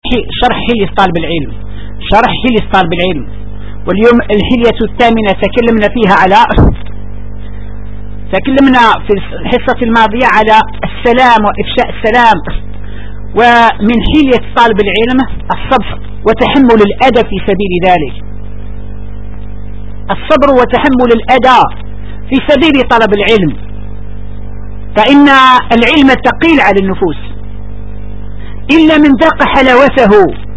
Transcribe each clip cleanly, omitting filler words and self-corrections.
شرح حلية طالب العلم، شرح حلية طالب العلم. واليوم الحلية الثامنة تكلمنا فيها تكلمنا في الحصة الماضية على السلام وإفشاء السلام. ومن حلية طالب العلم الصبر وتحمل الأذى في سبيل ذلك، الصبر وتحمل الأذى في سبيل طلب العلم، فإن العلم ثقيل على النفوس، إلا من ذاق حلاوته،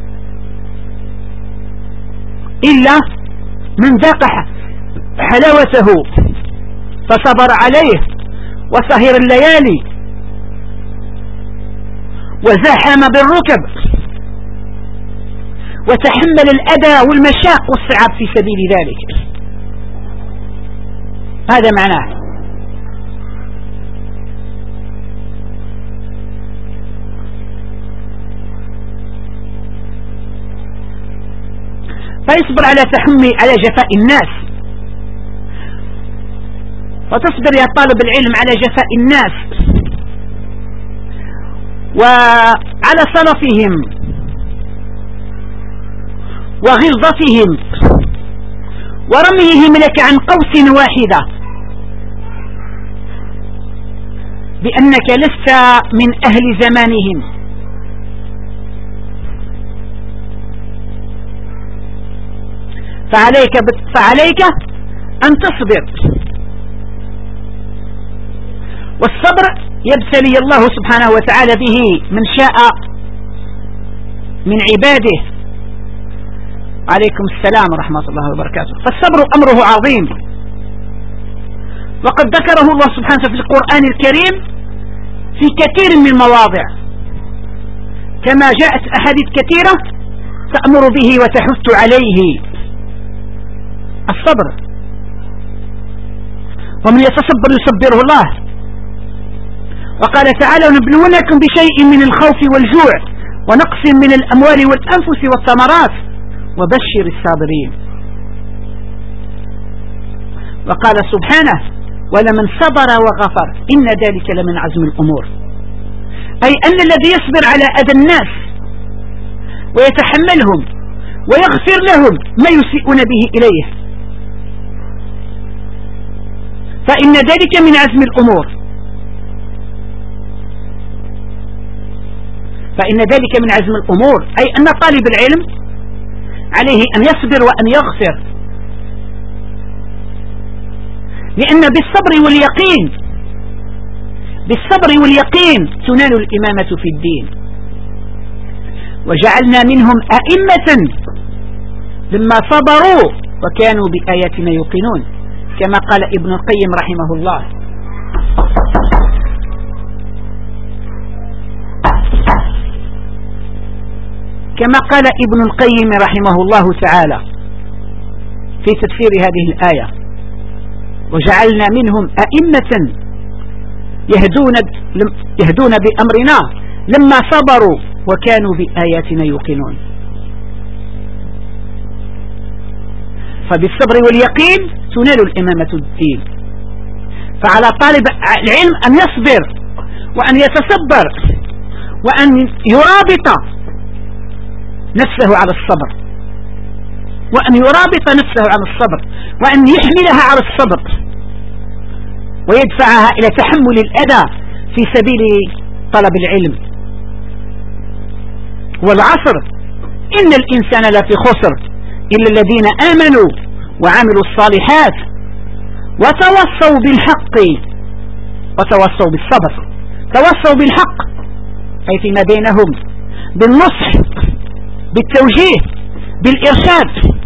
إلا من ذاق حلاوته فصبر عليه وسهر الليالي وزاحم بالركب وتحمل الأذى والمشاق والصعاب في سبيل ذلك. هذا معناه. فيصبر على تحمل على جفاء الناس، وتصبر يا طالب العلم على جفاء الناس وعلى صلفهم وغلظتهم ورميهم لك عن قوس واحدة بأنك لست من أهل زمانهم. فعليك أن تصبر، والصبر يبتلي الله سبحانه وتعالى به من شاء من عباده. عليكم السلام ورحمة الله وبركاته. فالصبر أمره عظيم، وقد ذكره الله سبحانه في القرآن الكريم في كثير من المواضع، كما جاءت أحاديث كثيرة تأمر به وتحث عليه الصبر. ومن يتصبر يصبره الله. وقال تعالى: ونبلونكم بشيء من الخوف والجوع ونقص من الأموال والأنفس والثمرات وبشر الصابرين. وقال سبحانه: ولمن صبر وغفر إن ذلك لمن عزم الأمور. أي أن الذي يصبر على أذى الناس ويتحملهم ويغفر لهم ما يسيئون به إليه فإن ذلك من عزم الأمور، فإن ذلك من عزم الأمور، أي أن طالب العلم عليه أن يصبر وأن يغفر، لأن بالصبر واليقين تنال الإمامة في الدين. وجعلنا منهم أئمة لما صبروا وكانوا بآياتنا يوقنون، كما قال ابن القيم رحمه الله. كما قال ابن القيم رحمه الله تعالى في تفسير هذه الآية: وجعلنا منهم أئمة يهدون بأمرنا لما صبروا وكانوا بآياتنا يوقنون. فبالصبر واليقين تنال الإمامة الدين. فعلى طالب العلم أن يصبر وأن يتصبر وأن يرابط نفسه على الصبر، وأن يرابط نفسه على الصبر، وأن يحملها على الصبر ويدفعها إلى تحمل الأذى في سبيل طلب العلم. والعصر إن الإنسان لفي خسر إلا الذين آمنوا وعملوا الصالحات وتوصوا بالحق وتوصوا بالصبر. توصوا بالحق أي فيما بينهم بالنصح بالتوجيه بالإرشاد.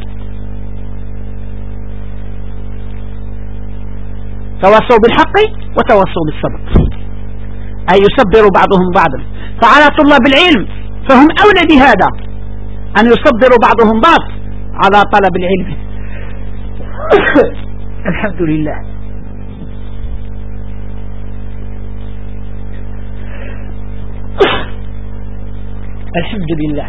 توصوا بالحق وتوصوا بالصبر، أي يصبر بعضهم بعضا. فعلى طلاب العلم فهم أولى بهذا، أن يصبر بعضهم بعض على طلب العلم. الحمد لله. الحمد لله.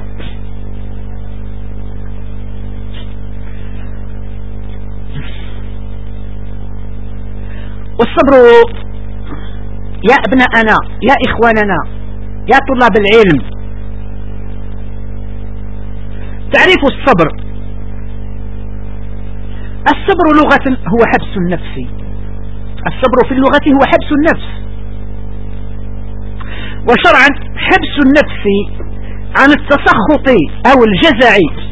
والصبر يا أبناءنا يا إخواننا يا طلاب العلم تعريف الصبر. الصبر لغة هو حبس النفس. الصبر في اللغة هو حبس النفس، وشرعا حبس النفس عن التسخط أو الجزع.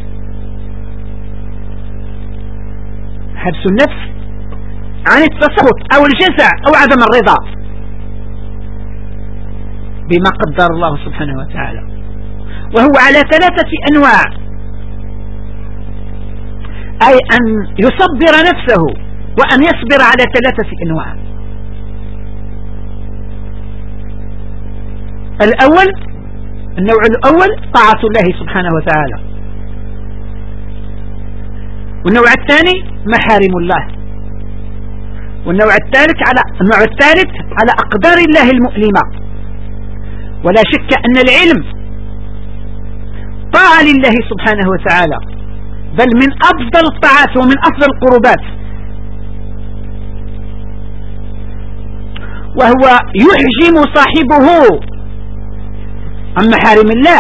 حبس النفس عن التسخط أو الجزع أو عدم الرضا بما قدر الله سبحانه وتعالى، وهو على 3 أنواع، أي أن يصبر نفسه وأن يصبر على 3 أنواع. النوع الأول طاعة الله سبحانه وتعالى، والنوع الثاني محارم الله، والنوع الثالث على أقدار الله المؤلمة. ولا شك أن العلم طاعة لله سبحانه وتعالى، بل من أفضل الطاعات ومن أفضل القربات، وهو يحجم صاحبه عن محارم الله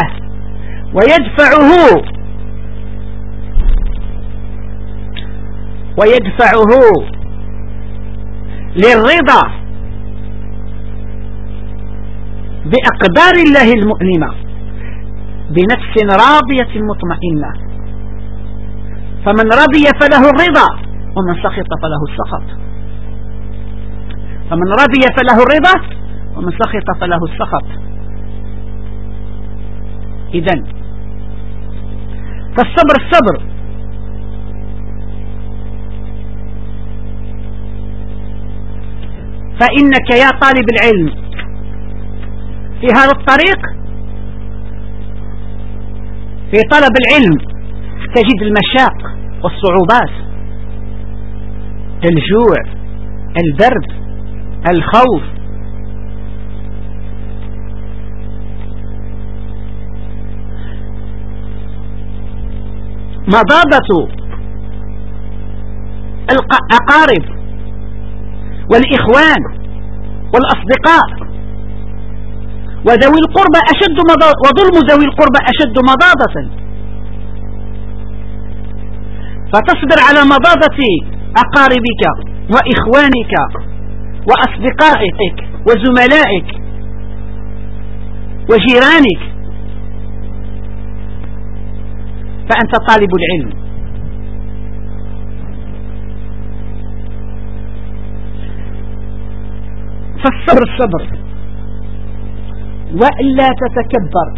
ويدفعه للرضا بأقدار الله المؤلمة بنفس راضية مطمئنة. فمن رضي فله الرضا، ومن سخط فله السخط. فمن رضي فله الرضا، ومن سخط فله السخط. إذن فالصبر الصبر. فإنك يا طالب العلم في هذا الطريق، في طلب العلم، تجد المشاق والصعوبات، الجوع، البرد، الخوف، مضاضة الأقارب والإخوان والأصدقاء وذوي القربى وظلم ذوي القربى أشد مضاضة. فتصبر على مضاضة أقاربك وإخوانك وأصدقائك وزملائك وجيرانك، فأنت طالب العلم. فالصبر الصبر، وإلا تتكبر.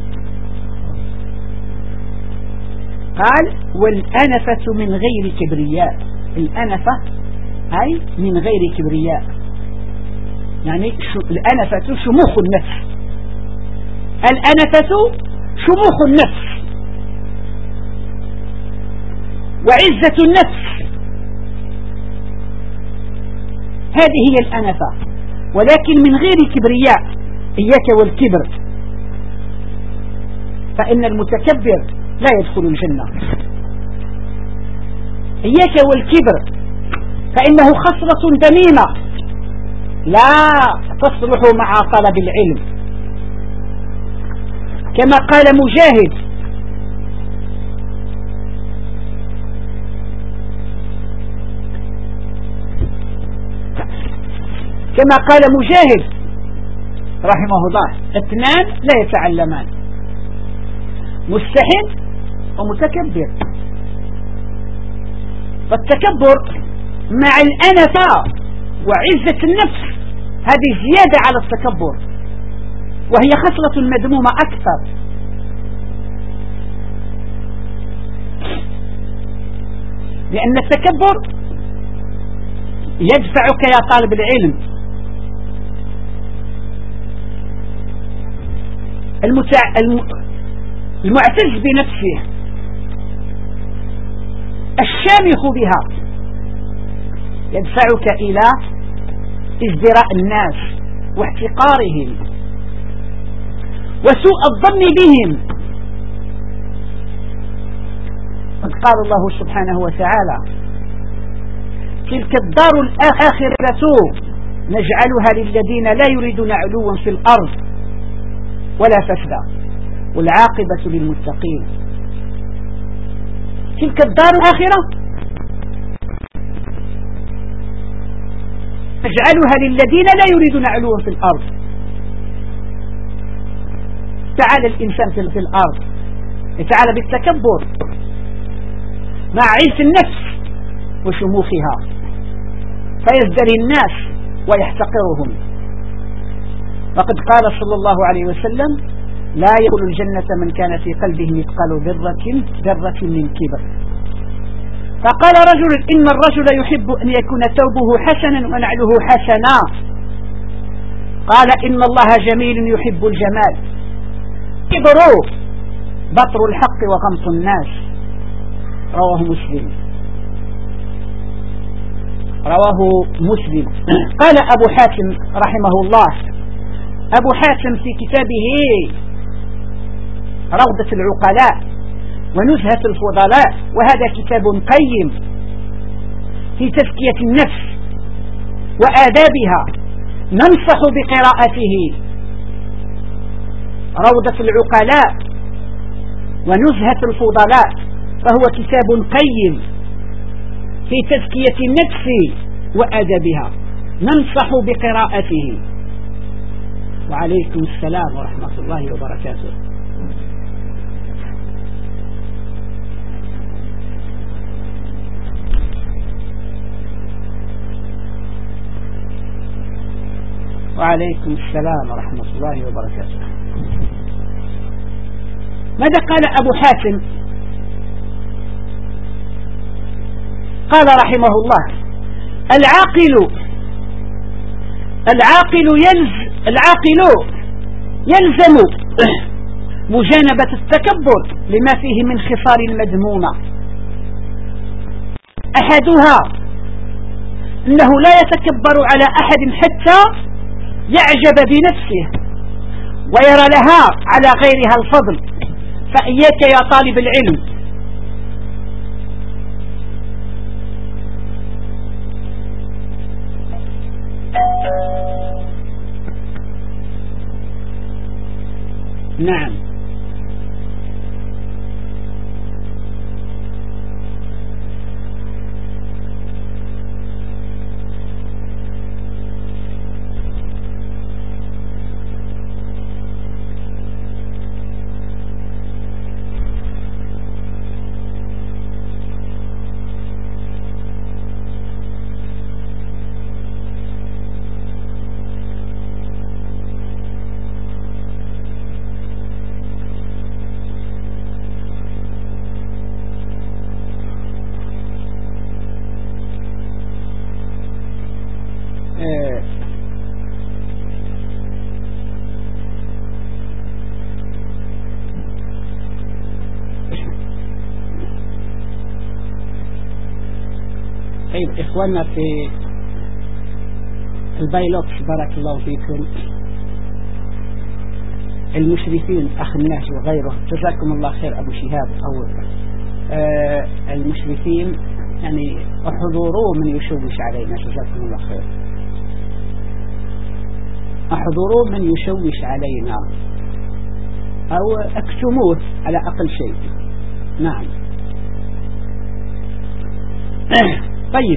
قال والأنفة من غير كبرياء. الأنفة أي من غير كبرياء، يعني الأنفة شموخ النفس. الأنفة شموخ النفس وعزة النفس، هذه هي الأنفة، ولكن من غير كبرياء. إياك والكبر، فإن المتكبر لا يدخل الجنة. إياك والكبر، فإنه خصلة ذميمة لا تصلح مع طلب العلم. كما قال مجاهد: رحمه الله: 2 لا يتعلمان، مستحن ومتكبر. فالتكبر مع الأنفة وعزة النفس هذه زيادة على التكبر، وهي خصلة مذمومة أكثر. لأن التكبر يدفعك يا طالب العلم المعتز بنفسه الشامخ بها، يدفعك إلى ازدراء الناس واحتقارهم وسوء الظن بهم. قد قال الله سبحانه وتعالى: تلك الدار الآخرة نجعلها للذين لا يريدون علوا في الأرض ولا فسدا والعاقبة للمتقين. تلك الدار الآخرة نجعلها للذين لا يريدون علوا في الأرض. تعالى الإنسان في الأرض يتعالى بالتكبر مع عز النفس وشموخها فيزدري الناس ويحتقرهم. وقد قال صلى الله عليه وسلم لا يدخل الجنة من كان في قلبه مثقال ذرة من كبر. فقال رجل إن الرجل يحب أن يكون ثوبه حسنا ونعله حسنا. قال إن الله جميل يحب الجمال. كبروا بطر الحق وغمط الناس. رواه مسلم. قال أبو حاتم رحمه الله، أبو حاتم في كتابه روضة العقلاء ونزهة الفضلاء، وهذا كتاب قيم في تزكية النفس وآدابها، ننصح بقراءته. روضة العقلاء ونزهة الفضلاء، فهو كتاب قيم في تزكية النفس وآدابها، ننصح بقراءته. وعليكم السلام ورحمة الله وبركاته. وعليكم السلام ورحمة الله وبركاته. ماذا قال أبو حاتم؟ قال رحمه الله العاقل يلزم مجانبة التكبر لما فيه من خصال مذمومة. أحدها أنه لا يتكبر على أحد حتى يعجب بنفسه ويرى لها على غيرها الفضل. فإياك يا طالب العلم نعم طيب إخواننا في البايلوكس بارك الله فيكم، المشرفين أخ الناس وغيره جزاكم الله خير، أبو شهاب أو المشرفين يعني احضروا من يشوش علينا جزاكم الله خير، احضروا من يشوش علينا أو اكتموه على أقل شيء. نعم طيب.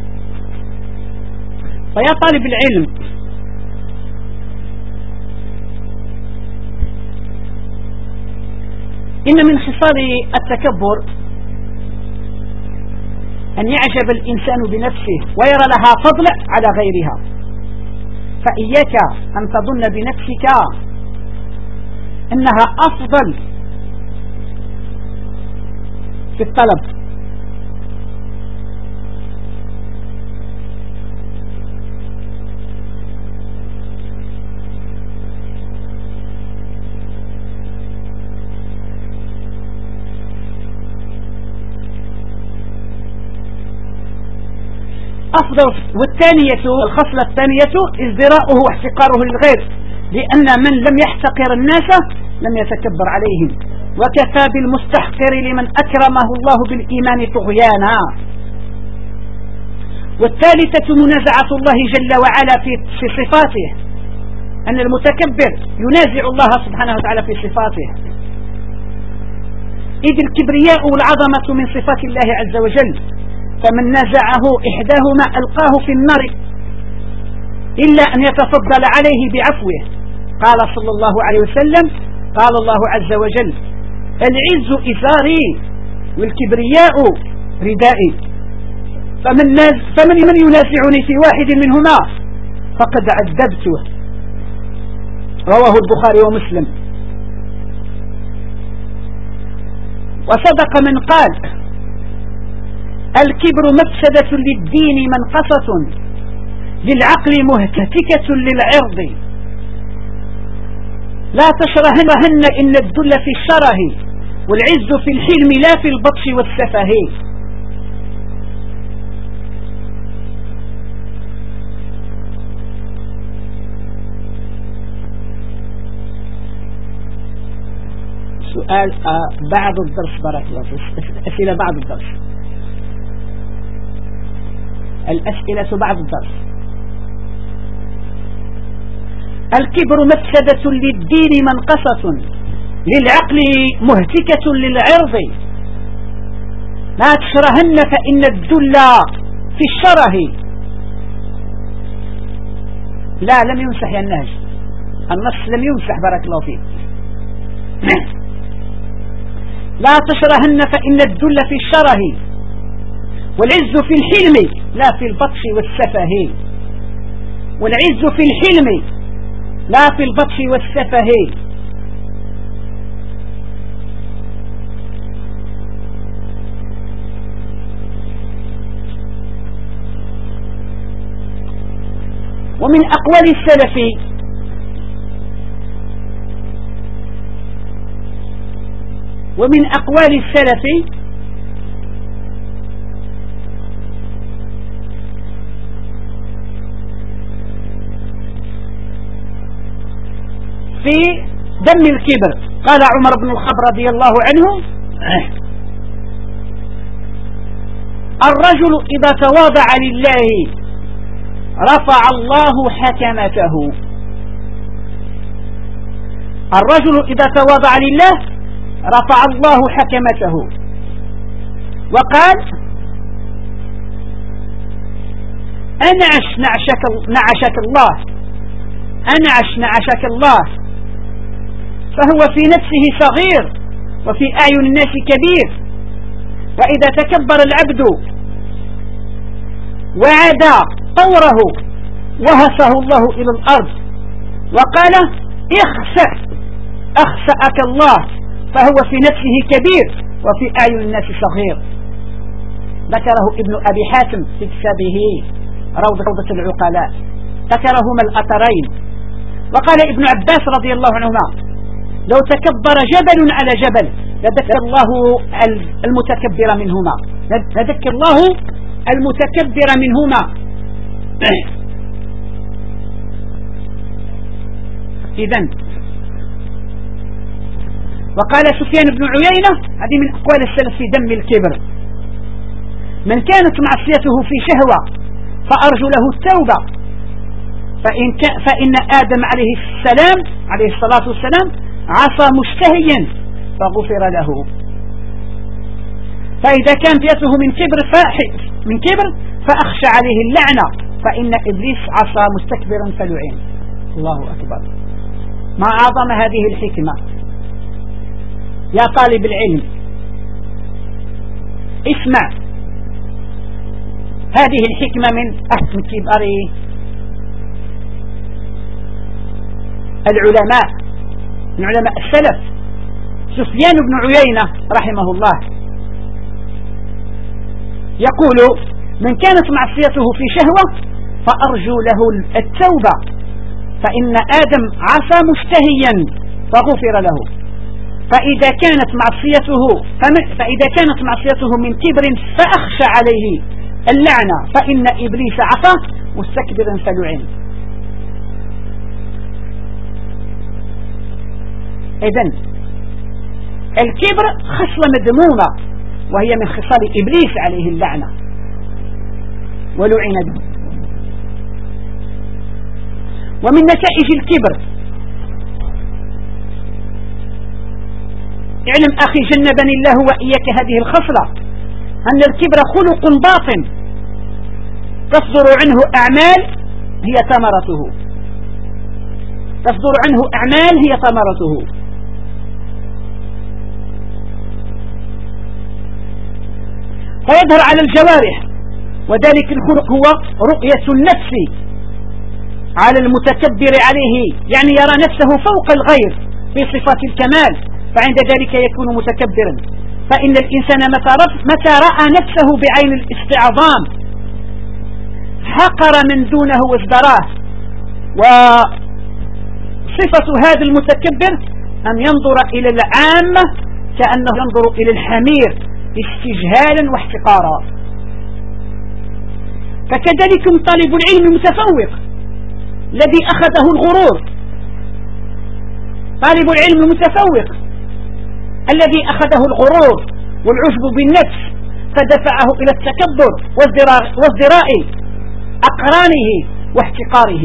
فيا طالب العلم إن من خصال التكبر أن يعجب الإنسان بنفسه ويرى لها فضل على غيرها. فإياك أن تظن بنفسك أنها أفضل في الطلب. أفضل. والثانية الخصلة الثانية ازدراؤه واحتقاره للغير، لأن من لم يحتقر الناس لم يتكبر عليهم، وكفى بالمستحقر لمن أكرمه الله بالإيمان طغيانا. والثالثة منازعة الله جل وعلا في صفاته، أن المتكبر ينازع الله سبحانه وتعالى في صفاته. إذ الكبرياء والعظمة من صفات الله عز وجل، فمن نزعه إحداهما ألقاه في النار إلا أن يتفضل عليه بعفوه. قال صلى الله عليه وسلم: قال الله عز وجل: العز إزاري والكبرياء ردائي، فمن ينازعني في واحد منهما فقد عذبته. رواه البخاري ومسلم. وصدق من قال: الكبر مفسدة للدين منقصة، للعقل مهتكة للعرض، لا تشرهن إن الذل في الشره، والعز في الحلم لا في البطش والسفه. سؤال بعد الدرس، بارك الله فيك. أسئلة بعد الدرس، الأسئلة بعد الدرس. الكبر مفسدة للدين منقصة، للعقل مهتكة للعرض، لا تشرهن فإن الذل في الشره. لا، لم يمسح يا النهج، النص لم يمسح، بارك الله فيك. لا تشرهن فإن الذل في الشره، والعز في الحلم لا في البطش والسفه. والعز في الحلم لا في البطش والسفه. ومن أقوال السلف في ذم الكبر. قال عمر بن الخطاب رضي الله عنه: الرجل إذا تواضع لله رفع الله حكمته. الرجل إذا تواضع لله رفع الله حكمته. وقال: أنعش نعشك الله، أنعش نعشك الله، فهو في نفسه صغير وفي أعين الناس كبير. وإذا تكبر العبد وعاد طوره وهسه الله إلى الأرض وقال: أخسأك الله، فهو في نفسه كبير وفي أعين الناس صغير. ذكره ابن أبي حاتم في كتابه روضة العقلاء، ذكرهما الأثرين. وقال ابن عباس رضي الله عنهما: لو تكبر جبل على جبل لذكر الله المتكبر منهما، لذكر الله المتكبر منهما. إذن وقال سفيان بن عيينة: هذه من أقوال السلف في ذم الكبر: من كانت معصيته في شهوة فأرجو له التوبة، فإن آدم عليه الصلاة والسلام عصى مشتهيا فغفر له. فإذا كانت يده من كبر فأخشى عليه اللعنة، فإن إبليس عصى مستكبرا فلعن. الله أكبر، ما أعظم هذه الحكمة يا طالب العلم. اسمع هذه الحكمة من كبار العلماء، من علماء السلف. سفيان بن عيينة رحمه الله يقول: من كانت معصيته في شهوة فأرجو له التوبة، فإن آدم عصى مشتهيا فغفر له. فإذا كانت معصيته من كبر فأخشى عليه اللعنة، فإن إبليس عصى مستكبرا فلعن. إذن الكبر خصلة مذمومة، وهي من خصال إبليس عليه اللعنة ولعن به. ومن نتائج الكبر اعلم أخي جنبني الله وإياك هذه الخصلة، أن الكبر خلق باطن تصدر عنه أعمال هي ثمرته، تصدر عنه أعمال هي ثمرته. فيظهر على الجوارح، وذلك الخلق هو رؤية النفس على المتكبر عليه، يعني يرى نفسه فوق الغير في صفات الكمال، فعند ذلك يكون متكبرا. فإن الإنسان متى رأى نفسه بعين الاستعظام حقر من دونه وازدراه. وصفة هذا المتكبر أن ينظر إلى العامة كأنه ينظر إلى الحمير استجهالا واحتقارا. فكذلك طالب العلم المتفوق الذي أخذه الغرور، طالب العلم المتفوق الذي أخذه الغرور والعجب بالنفس فدفعه إلى التكبر وازدراء أقرانه واحتقاره.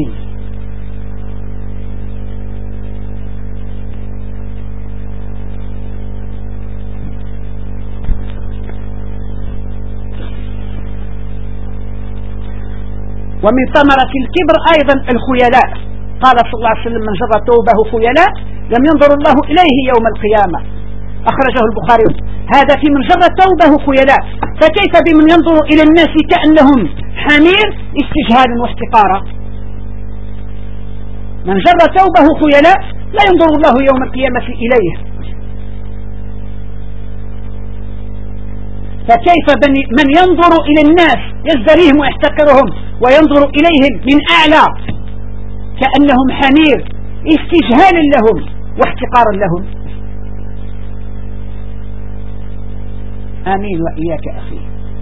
ومن ثمرة الكبر أيضا الخيلاء. قال صلى الله عليه وسلم: من جر ثوبه خيلاء لم ينظر الله إليه يوم القيامة. أخرجه البخاري. هذا في من جر ثوبه خيلاء، فكيف بمن ينظر إلى الناس كأنهم حمير استجهالا واحتقارا؟ من جر ثوبه خيلاء لا ينظر الله يوم القيامة إليه. فكيف من ينظر إلى الناس يزدريهم ويحتقرهم وينظر إليهم من أعلى كأنهم حمير استجهالا لهم واحتقارا لهم. آمين وإياك أخي.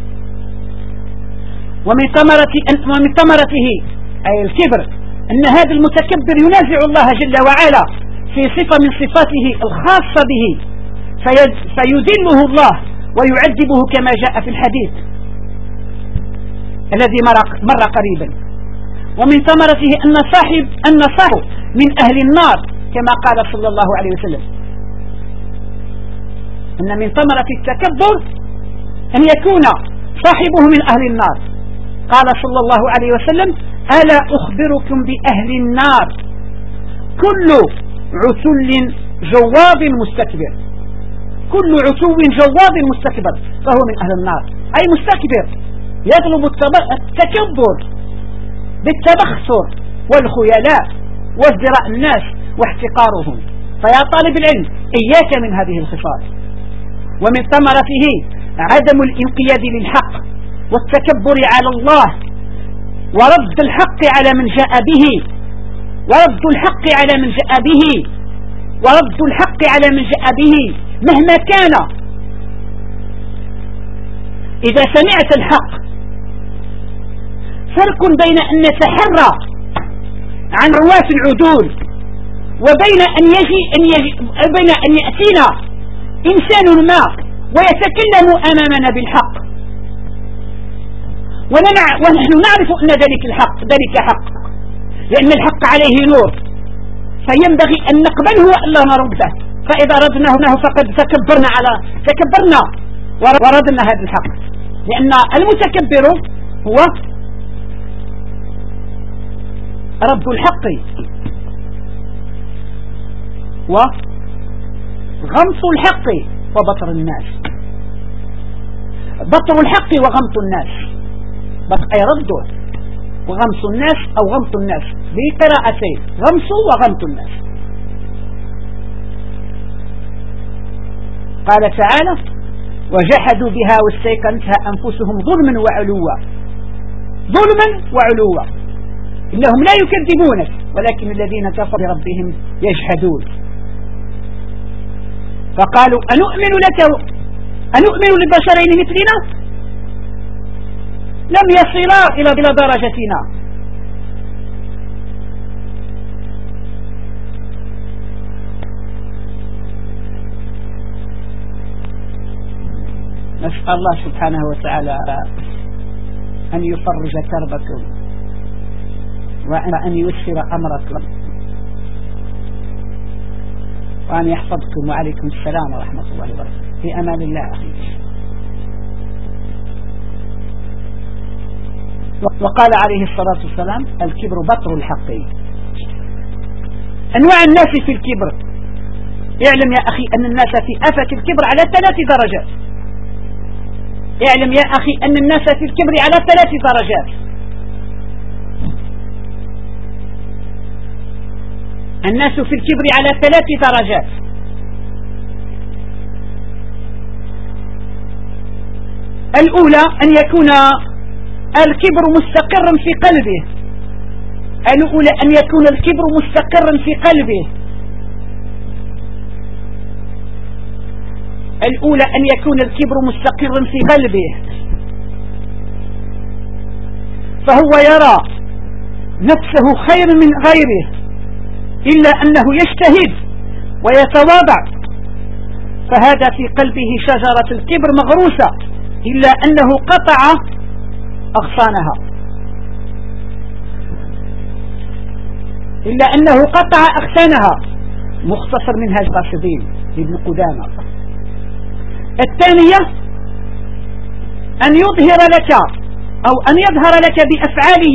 ومن ثمرته أي الكبر أن هذا المتكبر ينازع الله جل وعلا في صفة من صفاته الخاصة به، فيذله الله ويعذبه كما جاء في الحديث الذي مر قريبا. ومن ثمرته أن صاحب من أهل النار كما قال صلى الله عليه وسلم. أن من ثمرة التكبر أن يكون صاحبه من أهل النار. قال صلى الله عليه وسلم: ألا أخبركم بأهل النار كل عتل جواب مستكبر. كل عتو جواب مستكبر فهو من أهل النار، أي مستكبر يطلب التكبر بالتبختر والخيلاء وازدراء الناس واحتقارهم. فيا طالب العلم إياك من هذه الخصال. ومن ثمرته عدم الانقياد للحق والتكبر على الله ورد الحق على من جاء به، ورد الحق على من جاء به، ورد الحق على من جاء به مهما كان. إذا سمعت الحق فرق بين أن نتحرى عن رواة العدول وبين بين أن يأتينا إنسان ما ويتكلم أمامنا بالحق ونحن نعرف أن ذلك حق لأن الحق عليه نور، فينبغي أن نقبله وألا نرده. فإذا ردناه فقد تكبرنا وردنا هذا الحق، لأن المتكبر هو رد الحق وغمط الحق وبطر الناس. بطر الحق وغمط الناس، أي رده، وغمص الناس أو غمط الناس بقراءتين: غمص وغمط الناس. قال تعالى: وجحدوا بها واستيقنتها أنفسهم ظلما وعلوا إنهم لا يكذبونك ولكن الذين كفروا بربهم يجحدون. فقالوا: أنؤمن لبشرين مثلنا لم يصلا إلى درجتنا. نسأل الله سبحانه وتعالى أن يفرج كربكم وأن ييسر أمركم وأن يحفظكم، وعليكم السلام ورحمة الله وبركاته. في أمان الله أخي. وقال عليه الصلاة والسلام: الكبر بطر الحق. أنواع الناس في الكبر. اعلم يا أخي أن الناس في آفة الكبر على 3 درجات. اعلم يا أخي أن الناس في الكبر على 3 درجات. الناس في الكبر على 3 درجات. الأولى أن يكون الكبر مستقرا في قلبه. الأولى أن يكون الكبر مستقرا في قلبه. الأولى أن يكون الكبر مستقرا في قلبه، فهو يرى نفسه خير من غيره، إلا أنه يجتهد ويتواضع، فهذا في قلبه شجرة الكبر مغروسة، إلا أنه قطع أغصانها، إلا أنه قطع أغصانها. مختصر منهاج القاصدين لابن قدامة. الثانية أن يظهر لك أو أن يظهر لك بأفعاله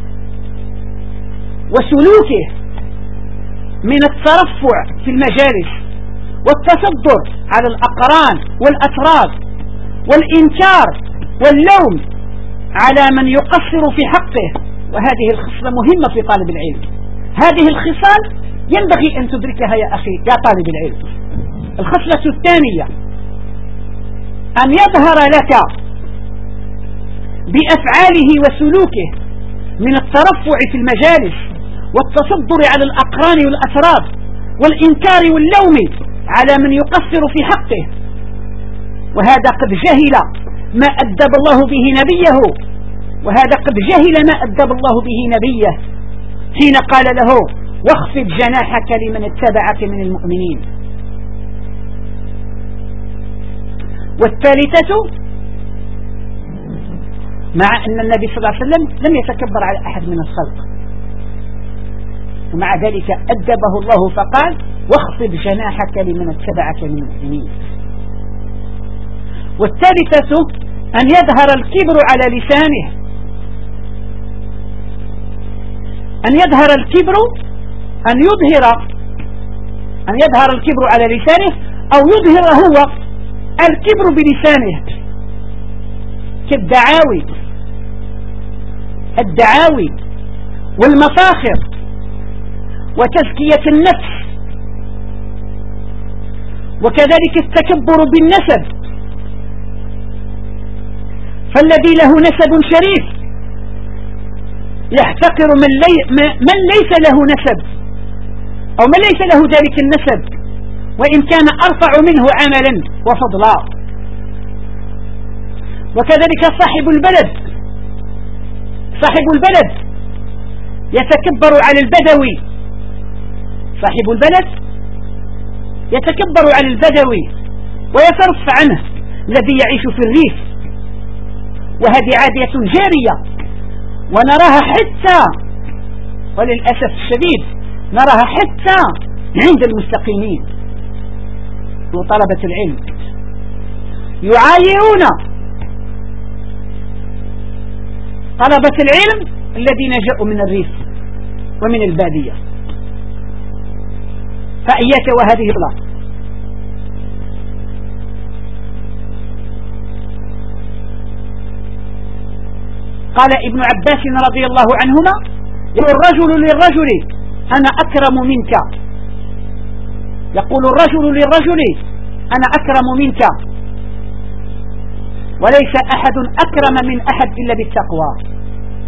وسلوكه من الترفع في المجالس والتصدر على الأقران والأتراك والإنكار واللوم على من يقصر في حقه. وهذه الخصلة مهمة في طالب العلم. هذه الخصال ينبغي أن تدركها يا أخي يا طالب العلم. الخصلة الثانية أن يظهر لك بأفعاله وسلوكه من الترفع في المجالس والتصدر على الأقران والأتراب والإنكار واللوم على من يقصر في حقه. وهذا قد جهل ما أدب الله به نبيه، وهذا قد جهل ما أدب الله به نبيه حين قال له: واخفض جناحك لمن اتبعك من المؤمنين. والثالثة مع أن النبي صلى الله عليه وسلم لم يتكبر على أحد من الخلق، ومع ذلك أدبه الله فقال: واخفض جناحك لمن اتبعك من المؤمنين. والثالثة أن يظهر الكبر على لسانه، أن يظهر الكبر أن يظهر الكبر على لسانه، أو يظهر هو الكبر بلسانه، الدعاوي والمفاخر وتزكية النفس، وكذلك التكبر بالنسب. فالذي له نسب شريف يحتقر من ليس له نسب، أو من ليس له ذلك النسب وإن كان أرفع منه عملا وفضلا. وكذلك صاحب البلد يتكبر على البدوي، صاحب البلد يتكبر على البدوي ويترفع عنه الذي يعيش في الريف. وهذه عادية جارية، ونراها حتى وللأسف الشديد نراها حتى عند المستقيمين وطلبة العلم، يعايرون طلبة العلم الذين جاءوا من الريف ومن البادية. فإياك وهذه الغلط. قال ابن عباس رضي الله عنهما: يقول الرجل للرجل: أنا أكرم منك. يقول الرجل للرجل: أنا أكرم منك، وليس أحد أكرم من أحد إلا بالتقوى.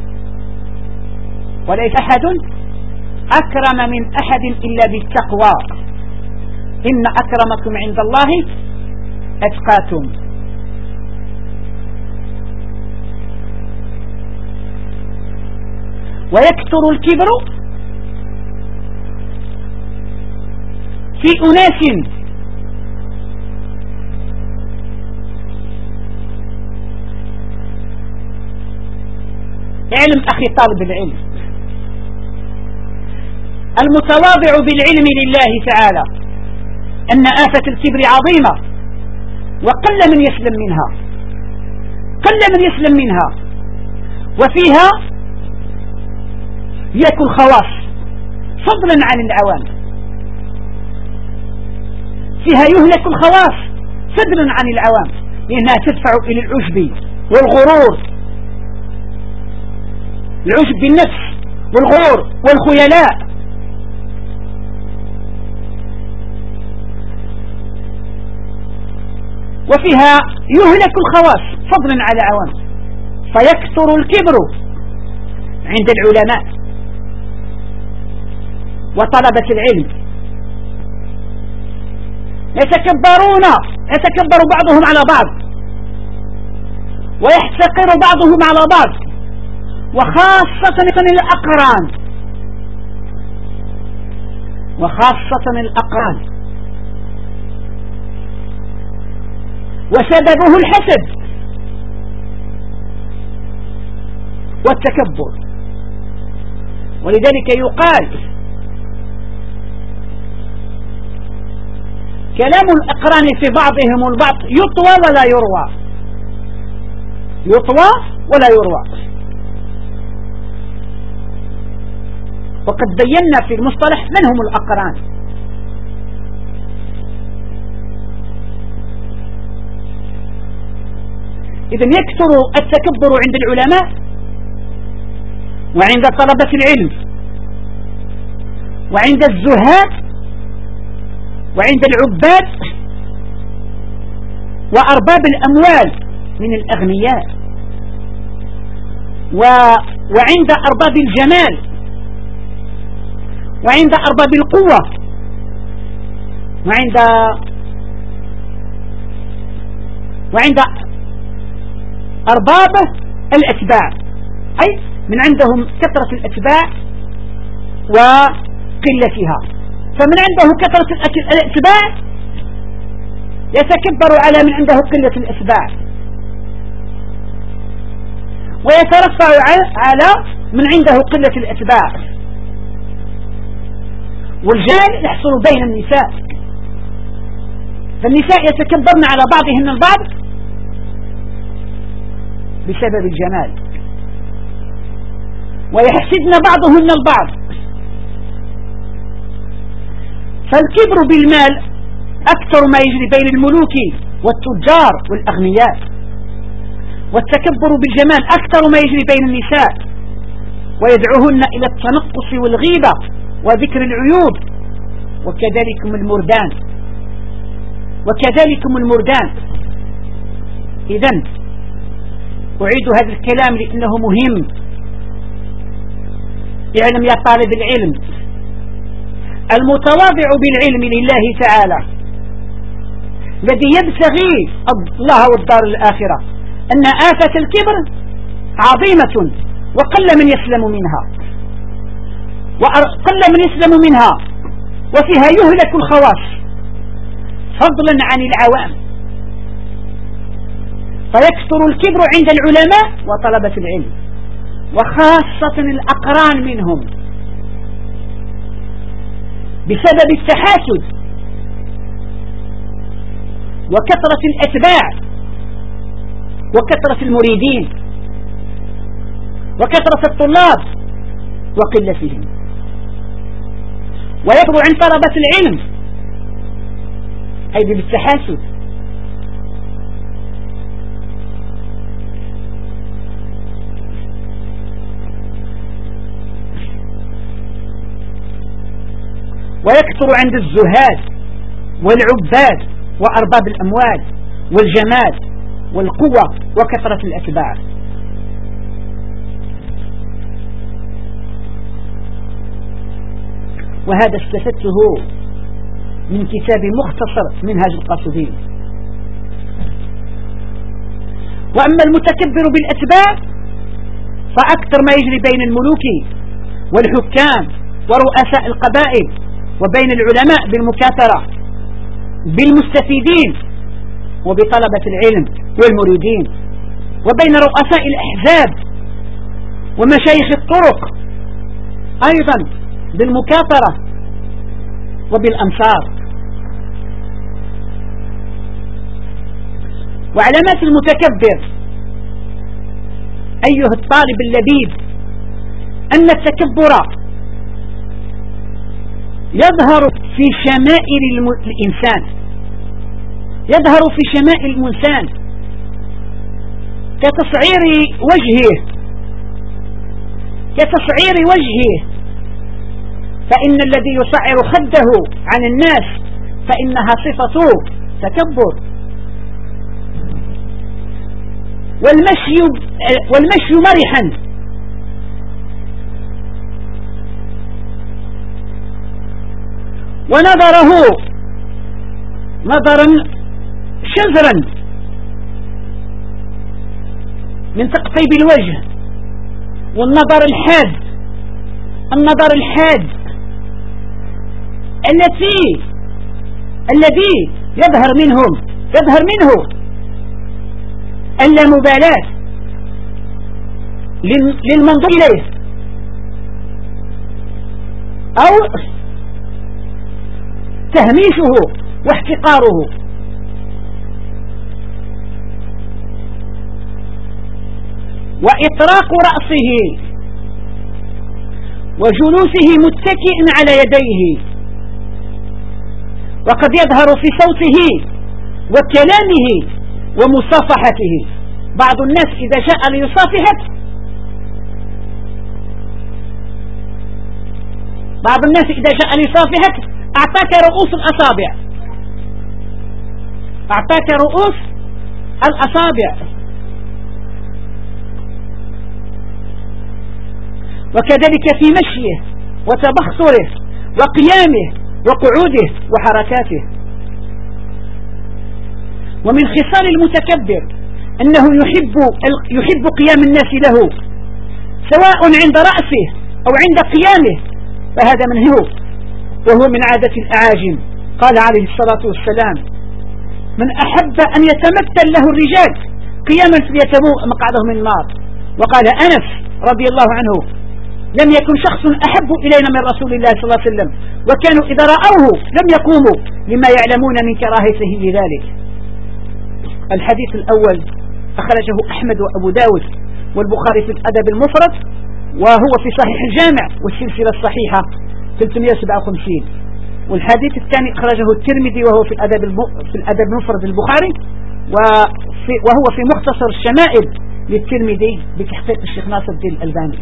وليس أحد أكرم من أحد إلا بالتقوى. إن أكرمكم عند الله أتقاكم. ويكثر الكبر في أناس علم أخي طالب العلم، المتواضع بالعلم لله تعالى أن آفة الكبر عظيمة وقل من يسلم منها، قل من يسلم منها، وفيها يأكل الخواص فضلا عن العوام، فيها يهلك الخواص فضلا عن العوام، لأنها تدفع إلى العجب والغرور، العجب بالنفس والغرور والخيلاء. وفيها يهلك الخواص فضلا على عوام، فيكثر الكبر عند العلماء وطلبة العلم، يتكبر بعضهم على بعض ويحتقر بعضهم على بعض، وخاصة الأقران، وسببه الحسد والتكبر. ولذلك يقال كلام الأقران في بعضهم البعض يطوى ولا يروى، يطوى ولا يروى. وقد بينا في المصطلح من هم الأقران. إذن يكثر التكبر عند العلماء وعند طلبة العلم وعند الزهاد وعند العباد وأرباب الأموال من الأغنياء وعند أرباب الجمال وعند أرباب القوة وعند أرباب الأتباع، أي من عندهم كثرة الأتباع وقلتها، فمن عنده كثرة الأتباع يتكبر على من عنده قلة الأتباع، ويترفع على من عنده قلة الأتباع. والجهل يحصل بين النساء، فالنساء يتكبرن على بعضهن البعض بسبب الجمال، ويحسدن بعضهن البعض. فالكبر بالمال أكثر ما يجري بين الملوك والتجار والأغنياء، والتكبر بالجمال أكثر ما يجري بين النساء، ويدعوهن إلى التنقص والغيبة وذكر العيوب، وكذلكم المردان. إذن أعيد هذا الكلام لأنه مهم. اعلم يا طالب العلم المتواضع بالعلم لله تعالى الذي يبتغي الله والدار الآخرة أن آفة الكبر عظيمة وقل من يسلم منها وفيها يهلك الخواص فضلا عن العوام، فيكثر الكبر عند العلماء وطلبة العلم وخاصة الأقران منهم بسبب التحاسد وكثرة الأتباع وكثرة المريدين وكثرة الطلاب وقلتهم. ويكبر عند طلبة العلم أي بالتحاسد، ويكثر عند الزهاد والعباد وأرباب الأموال والجمال والقوة وكثرة الأتباع. وهذا استفدته من كتاب مختصر منهاج القاصدين. وأما المتكبر بالأتباع فأكثر ما يجري بين الملوك والحكام ورؤساء القبائل وبين العلماء بالمكاثرة بالمستفيدين وبطلبة العلم والمريدين، وبين رؤساء الأحزاب ومشايخ الطرق أيضا بالمكاثرة وبالأنصار. وعلامات المتكبر أيها الطالب اللبيب أن التكبر يظهر في شمائل الإنسان، يظهر في شمائل الإنسان كتصعير وجهه، فإن الذي يصعر خده عن الناس فإنها صفة تكبر. والمشي مرحا، ونظره نظرا شزرا من تقطيب الوجه، والنظر الحاد الذي يظهر منه اللامبالاة للمنظور إليه أو تهميشه واحتقاره. وإطراق رأسه وجلوسه متكئا على يديه، وقد يظهر في صوته وكلامه ومصافحته. بعض الناس إذا جاء ليصافحك أعطاك رؤوس الأصابع. وكذلك في مشيه وتبختره وقيامه وقعوده وحركاته. ومن خصال المتكبر أنه يحب قيام الناس له، سواء عند رأسه أو عند قيامه، فهذا وهو من عادة الأعاجم. قال عليه الصلاة والسلام: من أحب أن يتمثل له الرجال قياما فليتبوأ مقعده من النار. وقال أنس رضي الله عنه: لم يكن شخص أحب إلينا من رسول الله صلى الله عليه وسلم، وكانوا إذا رأوه لم يقوموا لما يعلمون من كراهته لذلك. الحديث الأول أخرجه أحمد وأبو داود والبخاري في الأدب المفرد، وهو في صحيح الجامع والسلسلة الصحيحة 357. والحديث الثاني أخرجه الترمذي وهو في الأدب المفرد البخاري، وهو في مختصر الشمائل للترمذي بتحقيق الشيخ ناصر الدين الألباني.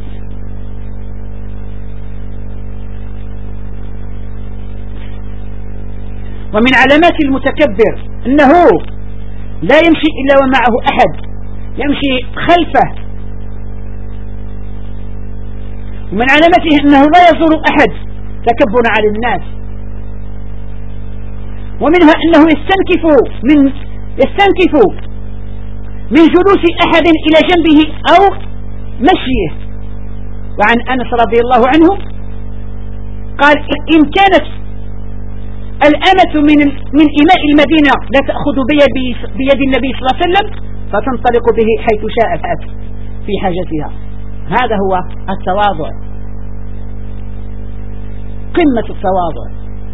ومن علامات المتكبر أنه لا يمشي إلا ومعه أحد، يمشي خلفه. ومن علامته أنه لا يزور أحد تكبرا على الناس. ومنها أنه يستنكف من جلوس أحد إلى جنبه أو مشيه. وعن أنس رضي الله عنه قال: إن كانت الأمة من إماء المدينة لا تأخذ بيد النبي صلى الله عليه وسلم فتنطلق به حيث شاءت في حاجتها. هذا هو التواضع، قمة التواضع.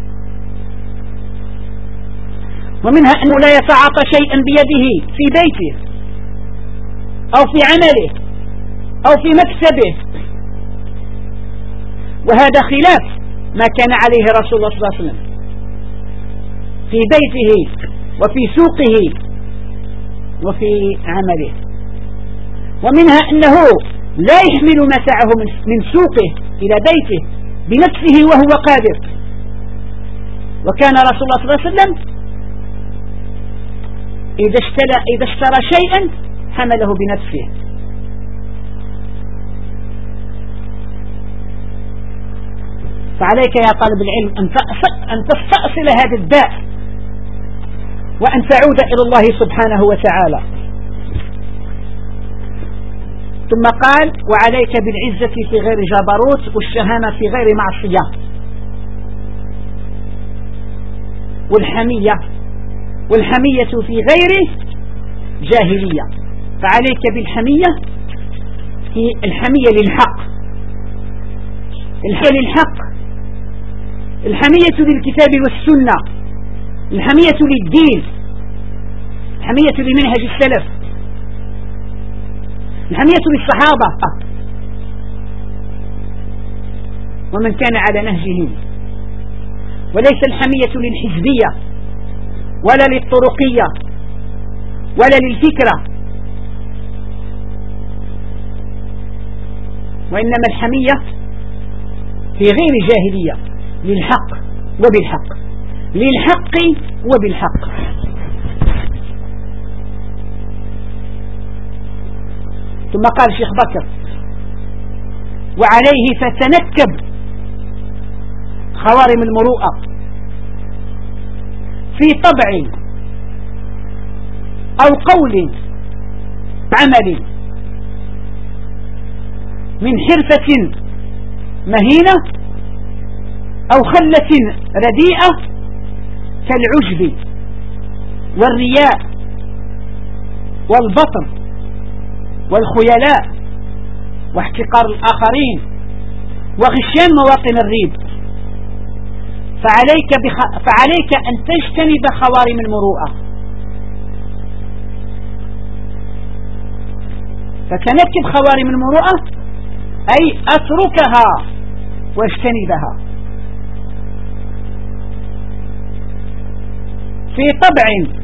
ومنها أنه لا يتعاطى شيئا بيده في بيته أو في عمله أو في مكسبه، وهذا خلاف ما كان عليه رسول الله صلى الله عليه وسلم في بيته وفي سوقه وفي عمله. ومنها أنه لا يحمل متاعه من سوقه إلى بيته بنفسه وهو قادر. وكان رسول الله صلى الله عليه وسلم إذا اشترى شيئا حمله بنفسه. فعليك يا طالب العلم أن تستأصل هذا الداء وأن تعود إلى الله سبحانه وتعالى. ثم قال: وعليك بالعزة في غير جبروت، والشهامة في غير معصية، والحمية في غير جاهلية. فعليك بالحمية، هي الحمية للحق، الحمية للكتاب والسنة، الحمية للدين، الحمية بمنهج السلف، الحمية بالصحابة ومن كان على نهجهم، وليس الحمية للحزبية ولا للطرقية ولا للفكرة، وإنما الحمية في غير جاهلية للحق وبالحق، للحق وبالحق. ثم قال الشيخ بكر: وعليه فتنكب خوارم المروءة في طبع أو قول عمل من حرفة مهينة أو خلة رديئة كالعجب والرياء والبطر والخيلاء واحتقار الآخرين وغشيان مواطن الريب، فعليك أن تجتنب خوارم المروءة. فتنكب خوارم المروءة أي أتركها واجتنبها في طبع،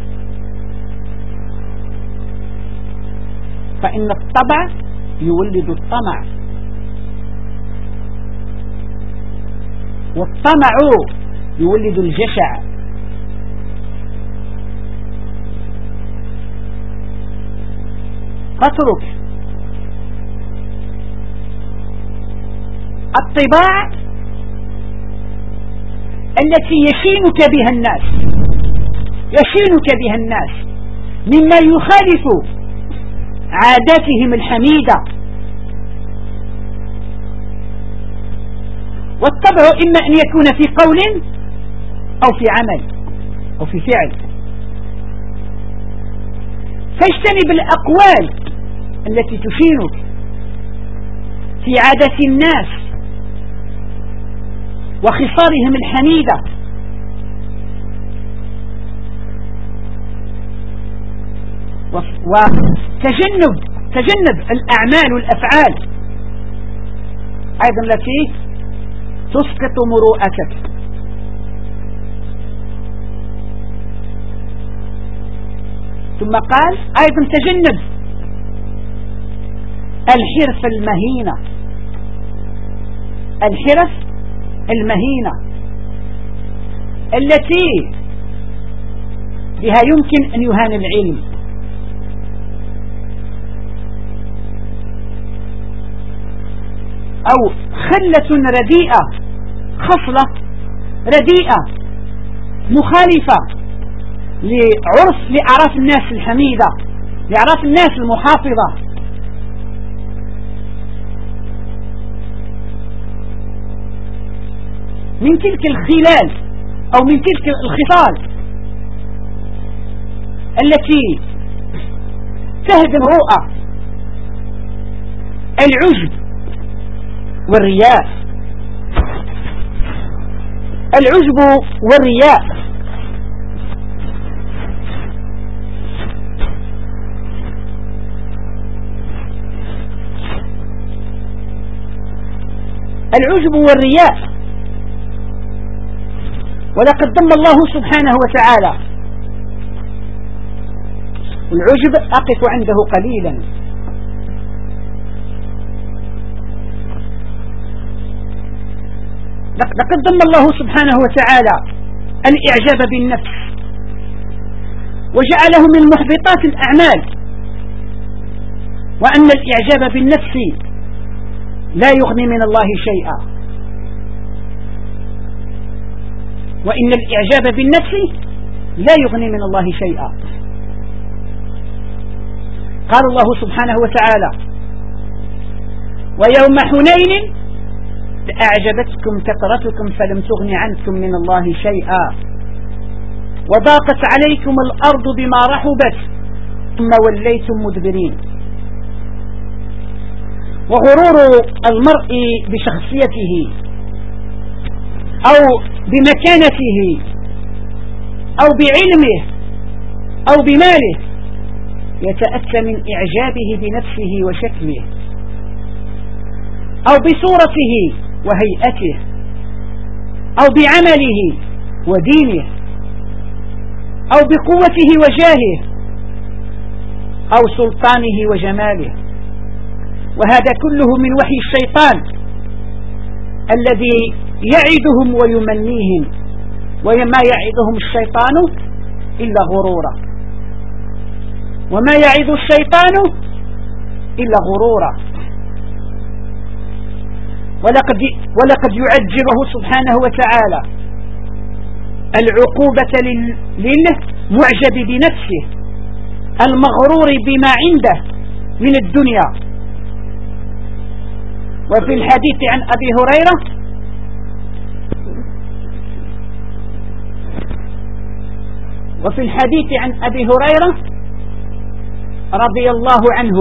فإن الطبع يولد الطمع، والطمع يولد الجشع. فاترك الطباع التي يشينك بها الناس مما يخالف عاداتهم الحميدة. والطبع إما أن يكون في قول أو في عمل أو في فعل، فاجتنب الأقوال التي تشينك في عادة الناس وخصالهم الحميدة، وتجنب الأعمال والأفعال أيضا التي تسقط مروءتك. ثم قال أيضا تجنب الحرف المهينة، الحرف المهينة التي بها يمكن أن يهان العلم، أو خلة رديئة، خصلة رديئة مخالفة لأعراف الناس الحميدة، لأعراف الناس المحافظة. من تلك الخلال أو من تلك الخصال التي تهدم الرؤى: العجب والرياء، العجب والرياء العجب والرياء. ولقد ذم الله سبحانه وتعالى العجب. أقف عنده قليلا. لقد ذم الله سبحانه وتعالى الإعجاب بالنفس وجعله من محبطات الأعمال، وأن الإعجاب بالنفس لا يغني من الله شيئا، وإن الإعجاب بالنفس لا يغني من الله شيئا. قال الله سبحانه وتعالى: ويوم حنين أعجبتكم كثرتكم فلم تغن عنكم من الله شيئا وضاقت عليكم الأرض بما رحبت ثم وليتم مدبرين. وغرور المرء بشخصيته أو بمكانته أو بعلمه أو بماله يتأتى من إعجابه بنفسه وشكله أو بصورته وهيئته أو بعمله ودينه أو بقوته وجاهه أو سلطانه وجماله. وهذا كله من وحي الشيطان الذي يعدهم ويمنيهم، وما يعدهم الشيطان إلا غرورا، وما يعد الشيطان إلا غرورا. ولقد يعجبه سبحانه وتعالى العقوبة للمعجب بنفسه المغرور بما عنده من الدنيا. وفي الحديث عن أبي هريرة رضي الله عنه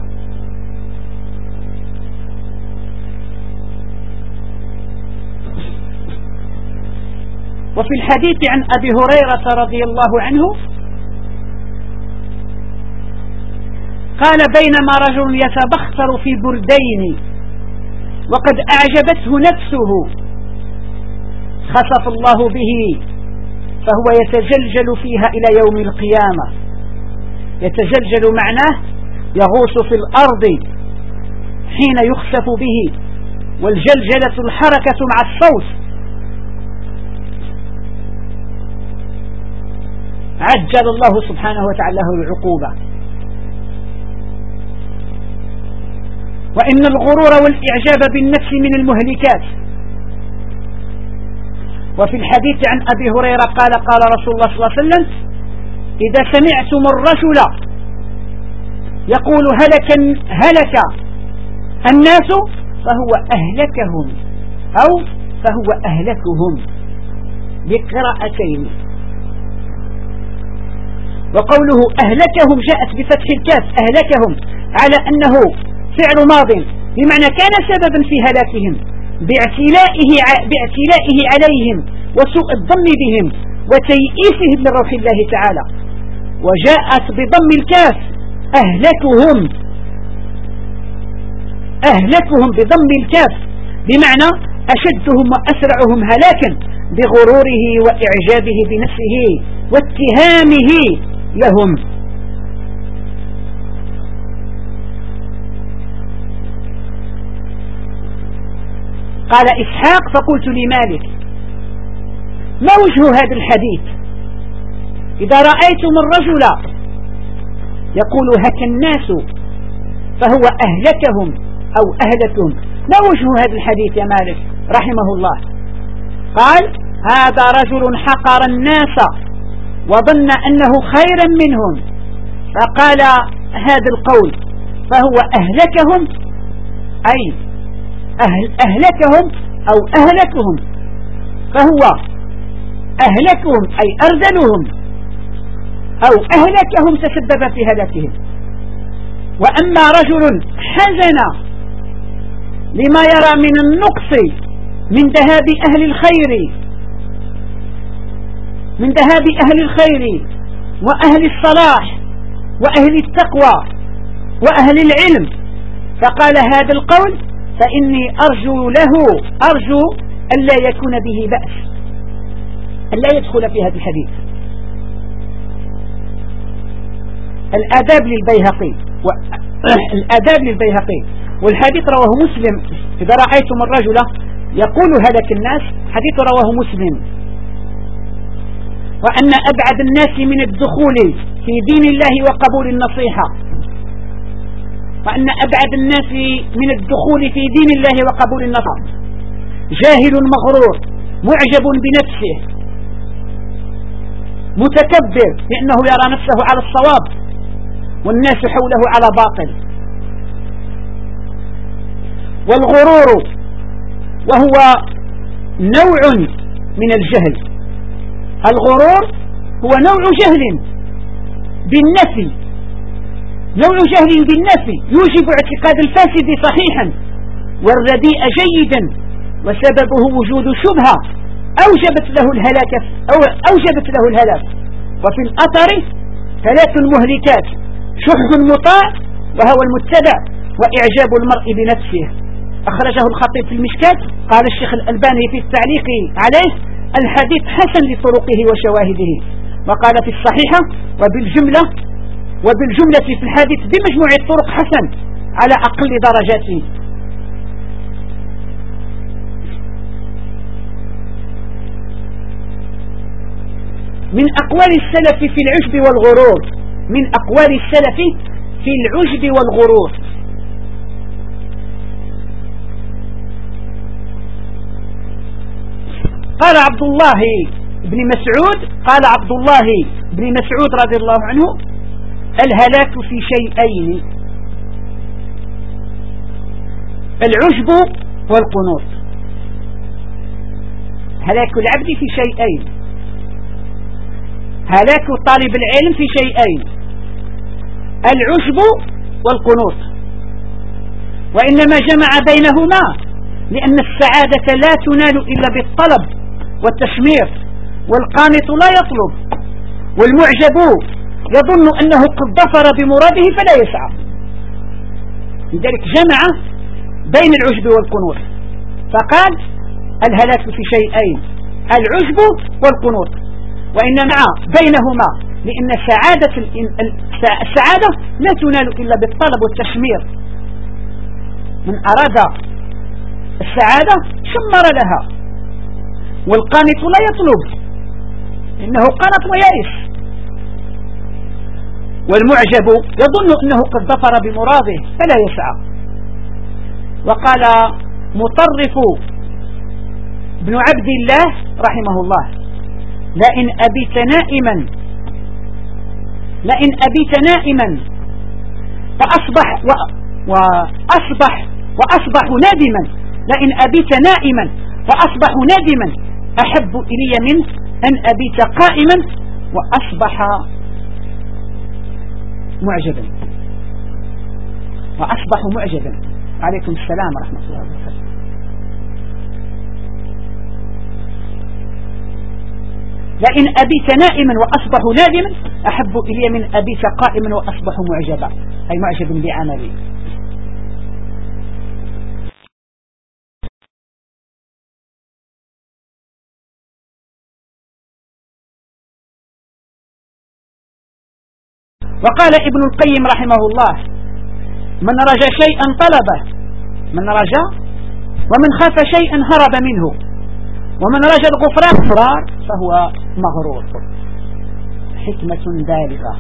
قال بينما رجل يتبختر في بردين وقد أعجبته نفسه خسف الله به فهو يتجلجل فيها إلى يوم القيامة. يتجلجل معناه يغوص في الأرض حين يخسف به، والجلجلة الحركة مع الصوت. عجل الله سبحانه وتعالى العقوبة. وإن الغرور والإعجاب بالنفس من المهلكات. وفي الحديث عن أبي هريرة قال رسول الله صلى الله عليه وسلم إذا سمعتم الرجل يقول هلك الناس فهو أهلكهم أو فهو أهلكهم بقراءتين. وقوله أهلكهم جاءت بفتح الكاف أهلكهم على أنه فعل ماض بمعنى كان سببا في هلاكهم باعتلائه عليهم وسوء الظن بهم وتيئيسهم من روح الله تعالى. وجاءت بضم الكاف أهلكهم بضم الكاف بمعنى أشدهم وأسرعهم هلاكا بغروره وإعجابه بنفسه واتهامه لهم. قال إسحاق فقلت لمالك ما وجه هذا الحديث إذا رأيتم الرجل يقول هك الناس فهو أهلكهم أو أهلكهم، ما وجه هذا الحديث يا مالك رحمه الله؟ قال هذا رجل حقر الناس وظن أنه خيرا منهم فقال هذا القول فهو أهلكهم أي أهلكهم أو أهلكهم، فهو أهلكهم أي أرذلهم أو أهلكهم تسبب في هلاكهم. وأما رجل حزن لما يرى من النقص من ذهاب أهل الخير وأهل الصلاح وأهل التقوى وأهل العلم فقال هذا القول فإني أرجو أن لا يكون به بأس، أن لا يدخل في هذا الحديث. الآداب للبيهقي والحديث رواه مسلم. إذا رأيتم الرجل يقول هلك الناس حديث رواه مسلم. وأن أبعد الناس من الدخول في دين الله وقبول النصيحة، وأن أبعد الناس من الدخول في دين الله وقبول النصيحة جاهل مغرور معجب بنفسه متكبر لأنه يرى نفسه على الصواب والناس حوله على باطل. والغرور وهو نوع من الجهل، الغرور هو نوع جهل بالنفي، يوجب اعتقاد الفاسد صحيحا والرديء جيدا، وسببه وجود شبهة أوجبت له الهلاك. وفي الأثر ثلاث مهلكات: شح مطاع، وهوى المتبع، وإعجاب المرء بنفسه. أخرجه الخطيب في المشكاة. قال الشيخ الألباني في التعليق عليه: الحديث حسن لطرقه وشواهده. وقال في الصحيحة: وبالجملة في الحديث بمجموع الطرق حسن على أقل درجاته. من أقوال السلف في العجب والغرور، من أقوال السلف في العجب والغرور: قال عبد الله بن مسعود رضي الله عنه: الهلاك في شيئين: العجب والقنوط. هلاك العبد في شيئين: هلاك طالب العلم في شيئين: العجب والقنوط. وإنما جمع بينهما لأن السعادة لا تنال إلا بالطلب والتشمير، والقانط لا يطلب، والمعجب يظن أنه قد ظفر بمراده فلا يسعى. لذلك جمع بين العجب والقنوط فقال: الهلاك في شيئين: العجب والقنوط. وإنما بينهما لأن السعادة لا تنال إلا بالطلب والتشمير. من أراد السعادة شمر لها، والقانط لا يطلب إنه قنط ويائس، والمعجب يظن أنه قد ظفر بمراده فلا يسعى. وقال مطرف بن عبد الله رحمه الله: لئن أبيت نائما وأصبح نادما، لئن أبيت نائما فأصبح نادما أحب إلي من أن أبيت قائما وأصبح معجبا. عليكم السلام ورحمة الله وبركاته. لئن أبيت نائما وأصبح نادما أحب إلي من أبيت قائما وأصبح معجبا، أي معجب بعملي. وقال ابن القيم رحمه الله: من رجا شيئا طلبه، من رجا ومن خاف شيئا هرب منه، ومن رجا الغفران فهو مغرور. حكمة بالغة.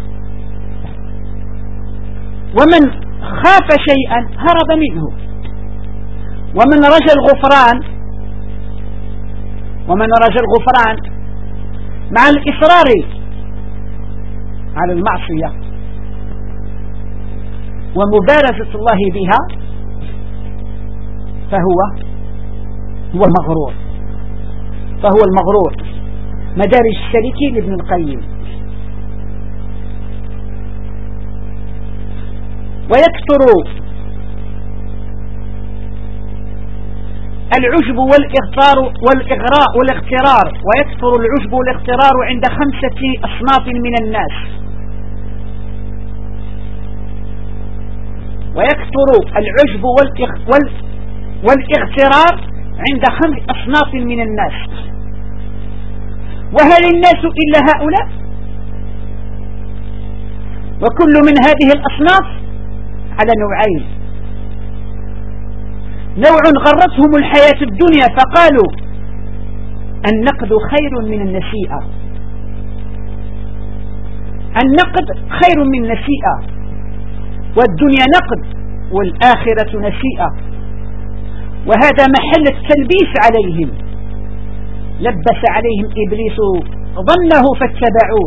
ومن خاف شيئا هرب منه، ومن رجا الغفران مع الإصرار على المعصية ومبارزة الله بها فهو المغرور. مدارج السالكين لابن القيم. ويكثر العجب والاغترار ويكثر العجب والاغترار عند 5 أصناف من الناس. ويكثر العجب والاغترار عند 5 أصناف من الناس. وهل الناس إلا هؤلاء؟ وكل من هذه الأصناف على نوعين: نوع غرتهم الحياة الدنيا فقالوا النقد خير من النسيئة، النقد خير من النسيئة، والدنيا نقد والآخرة نسيئة. وهذا محل التلبيس عليهم، لبس عليهم إبليس ظنه فاتبعوه.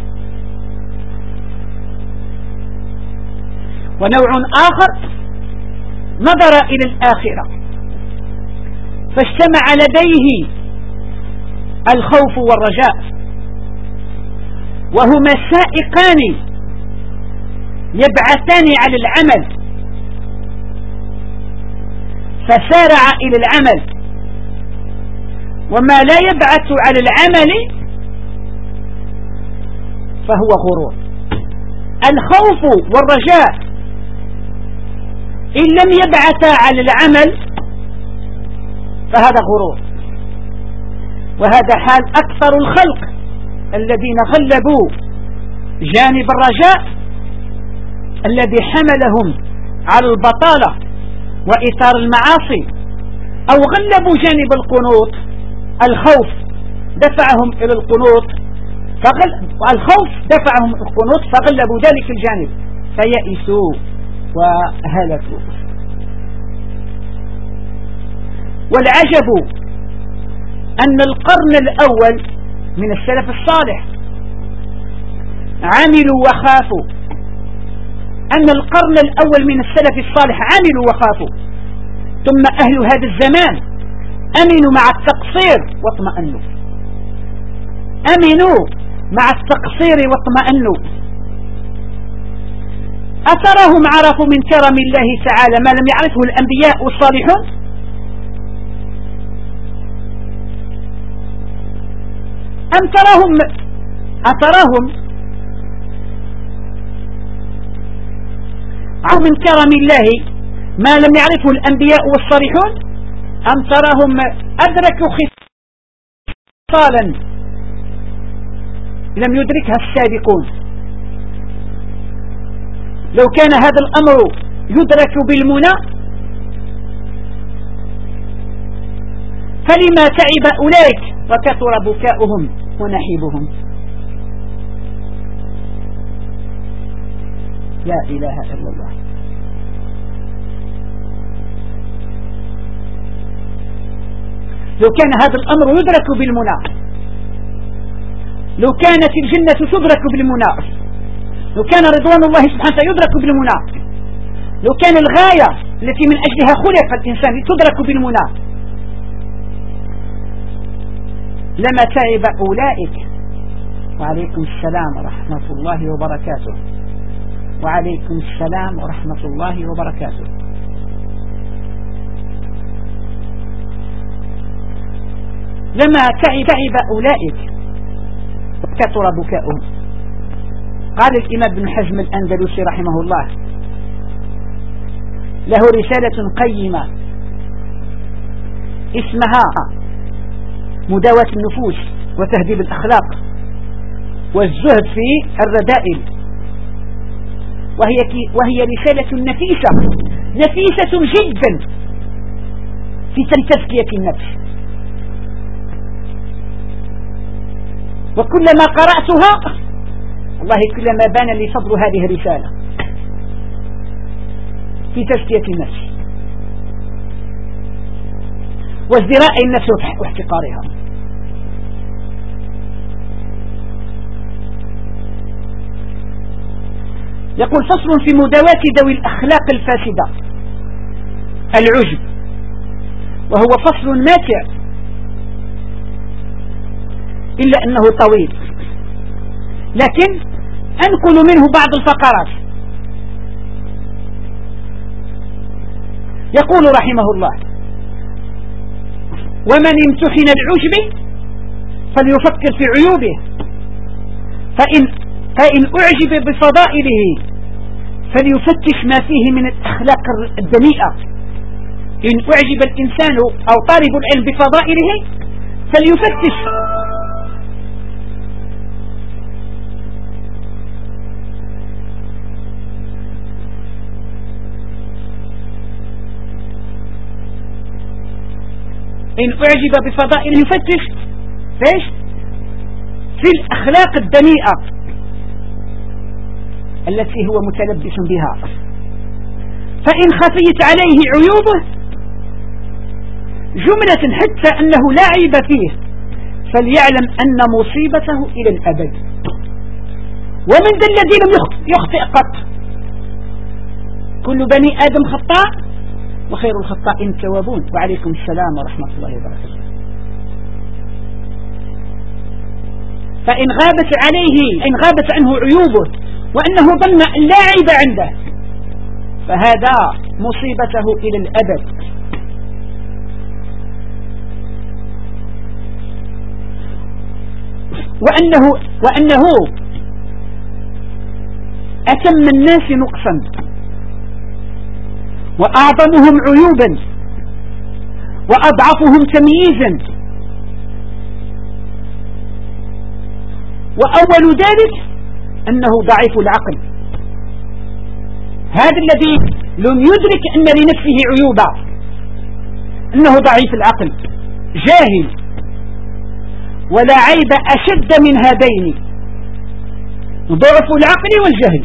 ونوع آخر نظر إلى الآخرة فاجتمع لديه الخوف والرجاء، وهما سائقان يبعثان على العمل، فسارع إلى العمل. وما لا يبعث على العمل فهو غرور. الخوف والرجاء إن لم يبعثا على العمل فهذا غرور، وهذا حال أكثر الخلق الذين غلبوا جانب الرجاء الذي حملهم على البطالة وإثار المعاصي، أو غلبوا جانب القنوط. الخوف دفعهم إلى القنوط، الخوف دفعهم القنوط فغلبوا ذلك الجانب فيئسوا وهلكوا. والعجب أن القرن الأول من السلف الصالح عملوا وخافوا، أن القرن الأول من السلف الصالح عملوا وخافوا، ثم أهل هذا الزمان أمنوا مع التقصير واطمأنوا، أمنوا مع التقصير واطمأنوا. أتراهم عرفوا من كرم الله تعالى ما لم يعرفه الأنبياء والصالحون؟ أم تراهم عرفوا من كرم الله ما لم يعرفه الأنبياء والصالحون؟ أم تراهم أدركوا خصالا لم يدركها السابقون؟ لو كان هذا الأمر يدرك بالمنى فلما تعب أولئك وكثر بكاؤهم ونحيبهم. لا إله إلا الله. لو كان هذا الأمر يدرك بالمنى، لو كانت الجنة تدرك بالمنى، لو كان رضوان الله سبحانه وتعالى يدرك بالمنى، لو كان الغاية التي من أجلها خلق الإنسان تدرك بالمنى لما تعب أولئك. وعليكم السلام ورحمة الله وبركاته. وعليكم السلام ورحمة الله وبركاته. لما تعب أولئك وكثر بكاؤهم. قال الإمام ابن حزم الأندلسي رحمه الله له رسالة قيمة اسمها مداواة النفوس وتهذيب الأخلاق والزهد في الرذائل، وهي رسالة نفيسة جدا في تزكية النفس. وكلما قرأتها والله كلما بان لي فضل هذه الرسالة في تزكية النفس وازدراء النفس واحتقارها. يقول فصل في مداواة ذوي الأخلاق الفاسدة العجب، وهو فصل ماتع إلا أنه طويل، لكن أنقل منه بعض الفقرات. يقول رحمه الله ومن امتحن العجب فليفكر في عيوبه، فإن أعجب بفضائله فليفتش ما فيه من الأخلاق الدنيئة. إن أعجب الإنسان أو طالب العلم بفضائله فليفتش إن أعجب بفضائله يفتش في الأخلاق الدنيئة التي هو متلبس بها، فإن خفيت عليه عيوبه جملة حتى أنه لا عيب فيه فليعلم أن مصيبته إلى الأبد. ومن ذا الذي لم يخطئ قط؟ كل بني آدم خطاء وخير الخطائين التوابون. وعليكم السلام ورحمة الله وبركاته. فإن غابت عنه عيوبه وأنه ظن أن لا عيب عنده فهذا مصيبته إلى الأبد. وأنه أتم الناس نقصا وأعظمهم عيوبا وأضعفهم تمييزا، وأول ذلك أنه ضعيف العقل. هذا الذي لم يدرك أن لنفسه عيوبا أنه ضعيف العقل جاهل. ولا عيب أشد من هذين، ضعف العقل والجهل،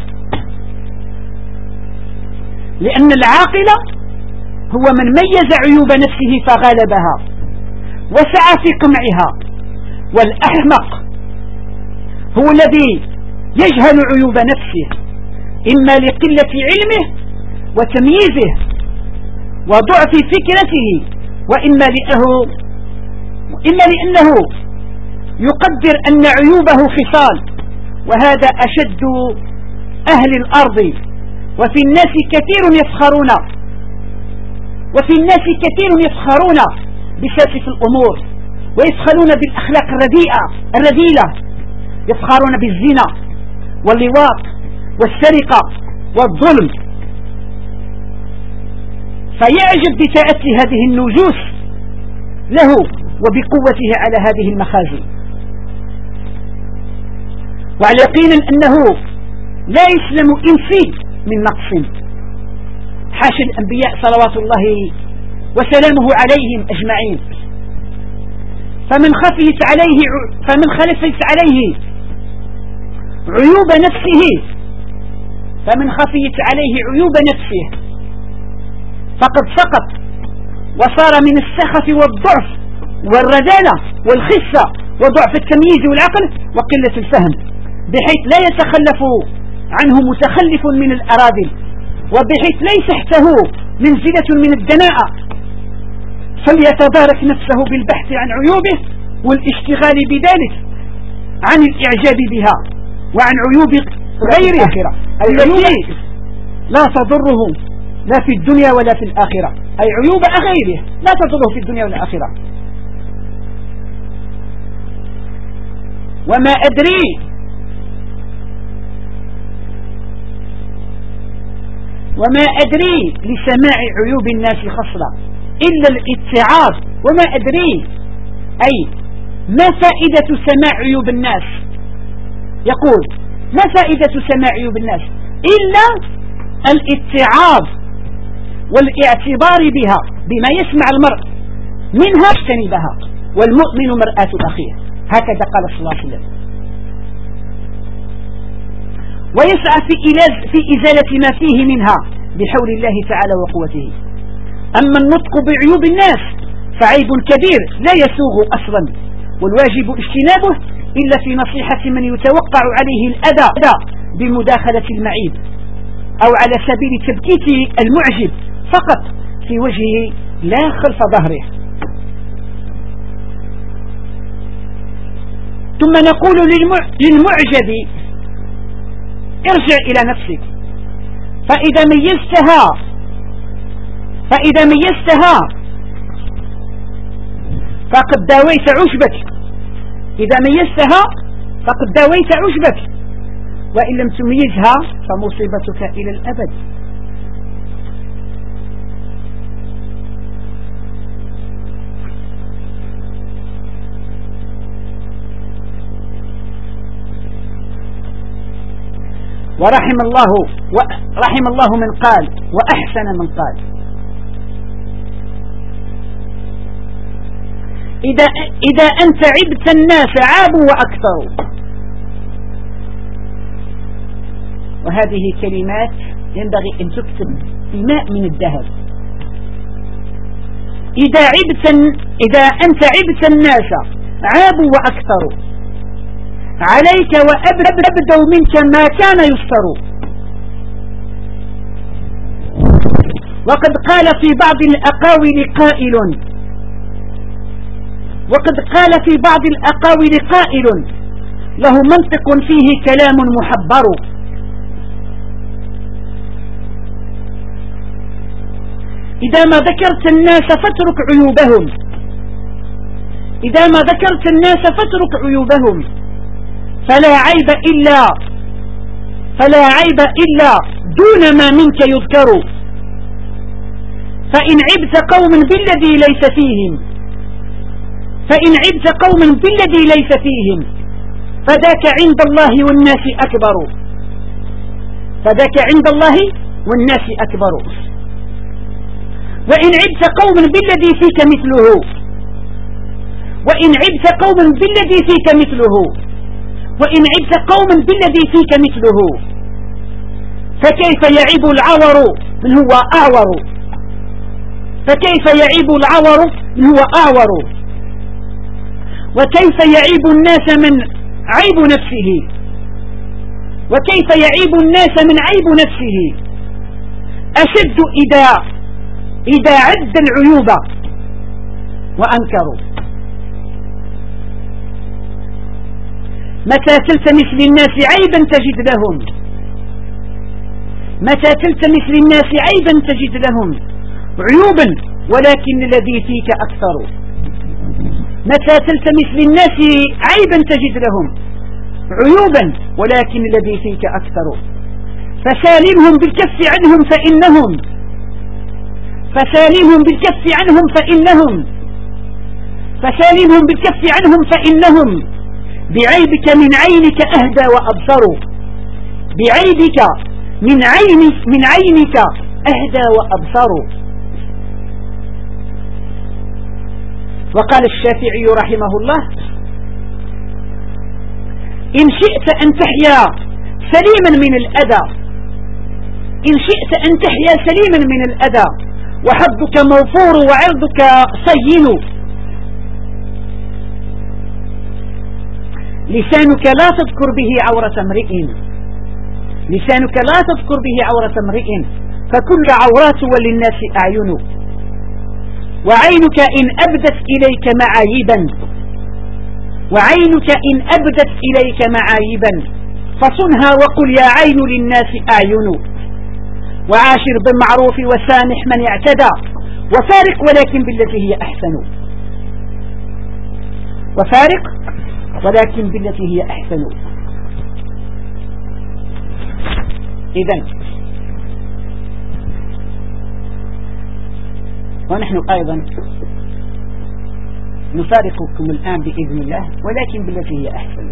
لأن العاقل هو من ميز عيوب نفسه فغلبها وسعى في قمعها، والأحمق هو الذي يجهل عيوب نفسه إما لقلة علمه وتمييزه وضعف فكرته، وإما لأنه يقدر أن عيوبه خصال، وهذا أشد أهل الأرض. وفي الناس كثير يفخرون بسافة الأمور، ويفخرون بالأخلاق الرذيلة، يفخرون بالزنا واللواط والسرقة والظلم، فيعجب بتأتي هذه النجوس له وبقوته على هذه المخازن، وعلى يقين أنه لا يسلم إنسي من نقص، حاشا الأنبياء صلوات الله وسلامه عليهم أجمعين. فمن خفيت عليه عيوب نفسه فقد سقط وصار من السخف والضعف والرذالة والخسة وضعف التمييز والعقل وقلة الفهم، بحيث لا يتخلف عنه متخلف من الأراذل، وبحيث ليس تحته منزلة من الدناءة، فليتبارك نفسه بالبحث عن عيوبه والاشتغال بذلك عن الإعجاب بها وعن عيوب غيره التي لا تضره لا في الدنيا ولا في الآخرة، أي عيوب غيره لا تضره في الدنيا والآخرة. وما أدري لسماع عيوب الناس خصلة إلا الاتعاظ، وما أدري أي ما فائدة سماع عيوب الناس، يقول ما فائدة سماع عيوب الناس إلا الاتعاظ والاعتبار بها بما يسمع المرء منها اجتنبها، والمؤمن مرآة أخيه، هكذا قال صلى الله عليه وسلم، ويسعى في إزالة ما فيه منها بحول الله تعالى وقوته. أما النطق بعيوب الناس فعيب كبير لا يسوغ أصلا، والواجب اجتنابه إلا في نصيحة من يتوقع عليه الأذى بمداخلة المعيب، أو على سبيل تبكيت المعجب فقط في وجهه لا خلف ظهره. ثم نقول للمعجب ارجع إلى نفسك، فإذا ميزتها فقد داويت عشبك، وإن لم تميزها فمصيبتك إلى الأبد. ورحم الله من قال وأحسن من قال. إذا أنت عبت الناس عابوا وأكثروا. وهذه كلمات ينبغي أن تكتب بماء من الذهب. إذا أنت عبت الناس عابوا وأكثروا، عليك وأبدوا منك ما كان يفتر. وقد قال في بعض الأقاويل قائل له منطق فيه كلام محبر. إذا ما ذكرت الناس فاترك عيوبهم، فلا عيب إلا فلا عيب إلا دون ما منك يذكر. فإن عبت قوم بالذي ليس فيهم فذاك عند الله والناس أكبر. وإن عبت قوم بالذي فيك مثله فكيف يعيب العور من هو أعور وكيف يعيب الناس من عيب نفسه أشد إذا عد العيوب وأنكروا. متى تلتمس للناس عيبا تجد لهم عيوبا ولكن الذي فيك أكثر. متى تلتمس للناس عيبا تجد لهم عيوبا ولكن الذي فيك أكثر. فسالمهم بالكف عنهم فإنهم بعيبك من عينك أهدى وأبصر. وقال الشافعي رحمه الله: إن شئت أن تحيا سليما من الأذى وحظك موفور وعرضك صين. لسانك لا تذكر به عورة امرئ فكل عورات وللناس أعين. وعينك إن أبدت إليك معايبا فصنها وقل يا عين للناس أعين. وعاشر بالمعروف وسامح من اعتدى وفارق ولكن بالتي هي أحسن. إذن ونحن أيضا نفارقكم الآن بإذن الله ولكن بالتي هي أحسن.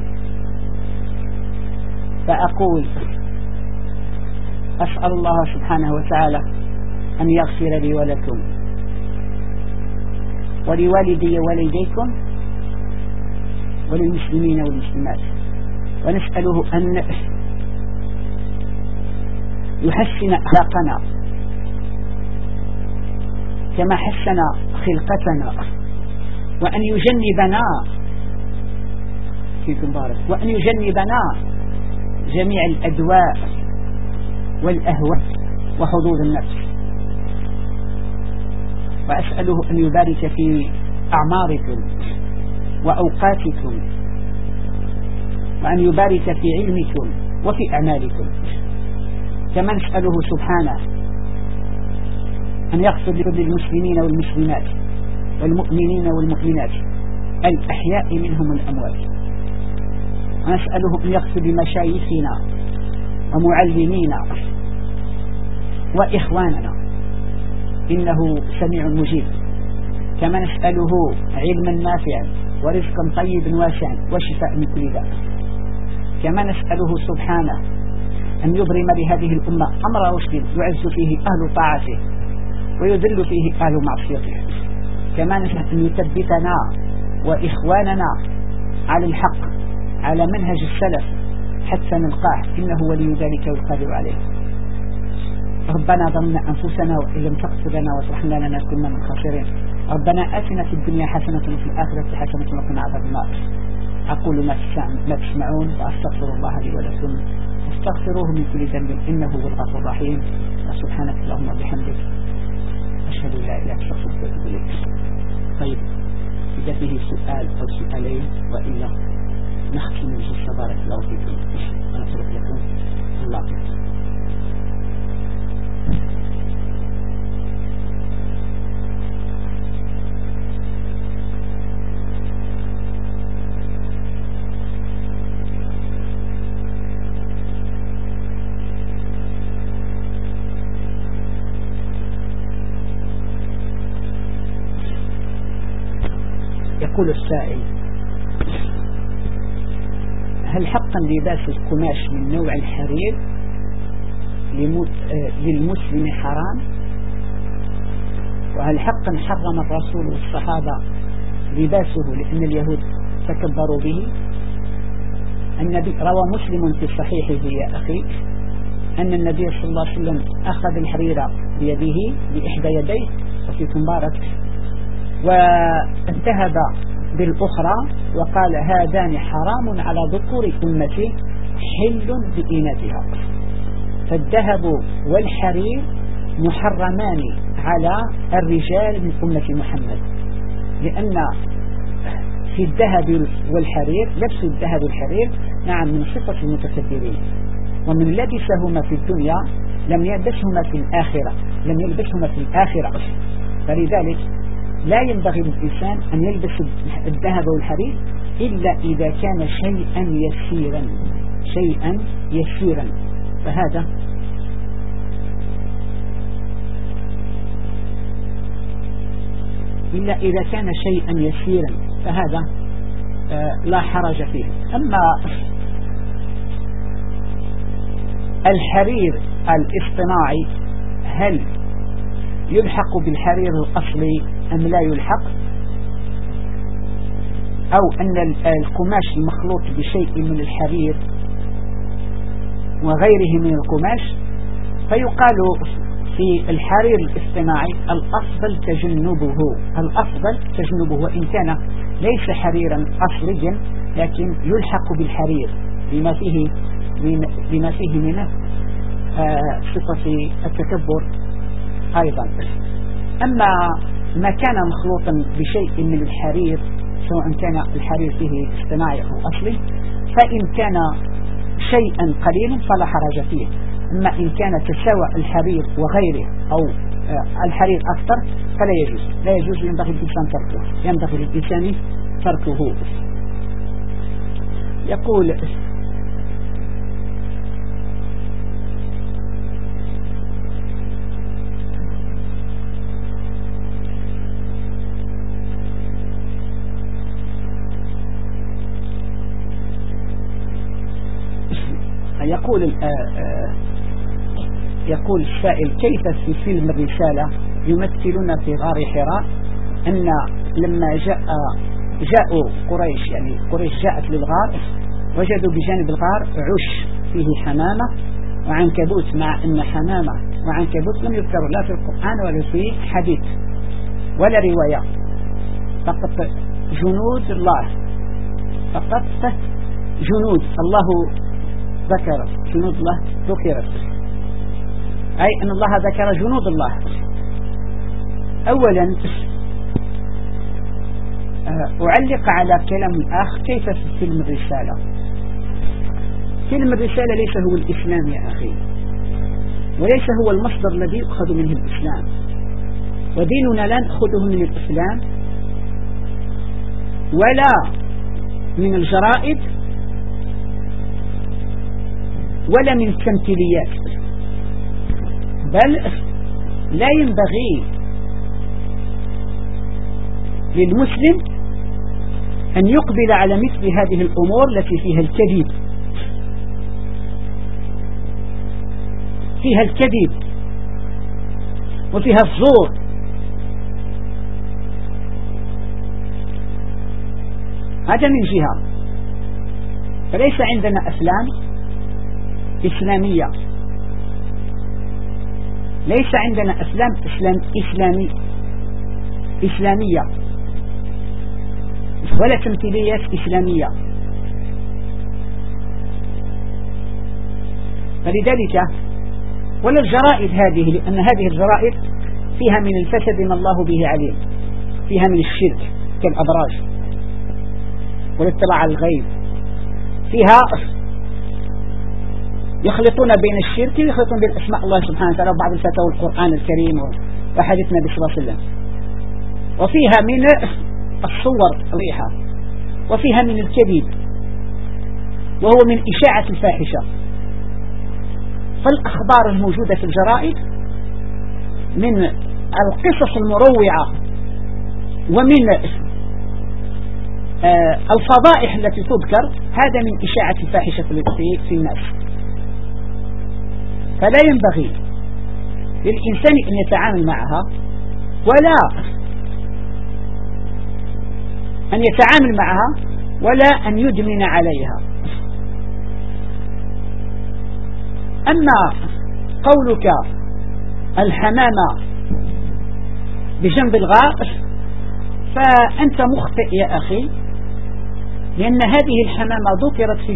فأقول أسأل الله سبحانه وتعالى أن يغفر لي ولكم ولوالدي ووالديكم وللمسلمين والمسلمات، ونسأله أن يحسن أخلاقنا كما حسن خلقتنا، وأن يجنبنا جميع الأدواء والأهواء وحظوظ النفس. وأسأله أن يبارك في أعماركم وأوقاتكم، وأن يبارك في علمكم وفي أعمالكم. كما نسأله سبحانه أن يغفر للمسلمين والمسلمات والمؤمنين والمؤمنات الأحياء منهم والأموات. ونسأله أن يغفر لمشايخنا ومعلمينا وإخواننا إنه سميع مجيب. كما نسأله علما نافعا ورزقا طيبا واسعا وشفاء من كل داء. كما نسأله سبحانه أن يبرم بهذه الأمة أمر رشد يعز فيه أهل طاعته ويذل فيه أهل معصيته. كما نسأل أن يثبتنا وإخواننا على الحق على منهج السلف حتى نلقاه، إنه ولي ذلك والقادر عليه. ربنا ظلمنا أنفسنا وإن لم تغفر لنا وترحمنا لنكن من الخاسرين. ربنا آتنا في الدنيا حسنة وفي الآخرة حسنة وقنا عذاب النار. أقول ما تسمعون وأستغفر الله لي ولكم استغفروه من كل ذنب إنه هو الغفور الرحيم. سبحانك اللهم وبحمدك أشهد أن لا إله إلا أنت أستغفرك وأتوب إليك. طيب، إذا فيه سؤال أو سؤالين وإلا نختم الجلسة. بارك الله فيكم ونترك لكم الله يحفظكم. يقول السائل: هل حقا لباس القماش من نوع الحرير للمسلم حرام؟ وهل حقا حرم الرسول والصحابة لباسه لأن اليهود تكبروا به؟ النبي روى مسلم في صحيحه يا أخي أن النبي صلى الله عليه وسلم أخذ الحرير بيده بإحدى يديه وفيكم مبارك، وانتهب بالأخرى وقال: هذان حرام على ذكور أمتي حل بإناثها. فالذهب والحرير محرمان على الرجال من أمة محمد، لأن في الذهب والحرير لبس الذهب والحرير نعم من صفة المتكبرين، ومن لبسهما في الدنيا لم يلبسهما في الآخرة. فلذلك لا ينبغي للإنسان أن يلبس الذهب والحرير إلا إذا كان شيئا يسيرا فهذا إلا إذا كان شيئا يسيرا فهذا لا حرج فيه. أما الحرير الاصطناعي هل يلحق بالحرير الأصلي أم لا يلحق، أو أن القماش المخلوط بشيء من الحرير وغيره من القماش؟ فيقال في الحرير الاصطناعي الأفضل تجنبه وإن كان ليس حريرا أصليا، لكن يلحق بالحرير بما فيه من صفة التكبر أيضا. أما ما كان مخلوطا بشيء من الحرير سواء كان الحرير فيه اصطناعي أو أصلي، فإن كان شيئا قليلا فلا حرج فيه. أما إن كان تساوى الحرير وغيره أو الحرير أكثر فلا يجوز ينبغي للإنسان تركه. يقول السائل: كيف في فيلم الرسالة يمثلون في غار حراء أن لما جاءوا قريش، يعني قريش جاءت للغار، وجدوا بجانب الغار عش فيه حمامة وعنكبوت، مع أن حمامة وعنكبوت لم يذكروا لا في القرآن ولا في حديث ولا رواية، فقط جنود الله، جنود الله ذكر، جنود الله ذكرت، أي أن الله ذكر جنود الله. أولا أعلق على كلام الأخ: كيف في فيلم الرسالة؟ فيلم الرسالة ليس هو الإسلام يا أخي، وليس هو المصدر الذي يؤخذ منه الإسلام، وديننا لا نأخذه من الإسلام ولا من الجرائد ولا من التمثيليات، بل لا ينبغي للمسلم أن يقبل على مثل هذه الأمور التي فيها الكذب وفيها الزور. هذا من جهة. فليس عندنا أفلام إسلامية، ليس عندنا أفلام إسلامية ولا تمثيليات إسلامية. فلذلك ولا الجرائد هذه، لأن هذه الجرائد فيها من الفساد ما الله به عليم، فيها من الشرك كالأبراج والاطلاع على الغيب، فيها يخلطون بين الشرك ويخلطون بين أسماء الله سبحانه وتعالى وبعض الفتاوى القرآن الكريم وحديث النبي صلى الله عليه وسلم، وفيها من الصور الريحة، وفيها من الكذب، وهو من إشاعة الفاحشة. فالأخبار الموجودة في الجرائد من القصص المروعة ومن الفضائح التي تذكر هذا من إشاعة الفاحشة في الناس. فلا ينبغي للإنسان أن يتعامل معها ولا أن يدمن عليها. أما قولك الحمامة بجنب الغار فأنت مخطئ يا أخي، لأن هذه الحمامة ذكرت في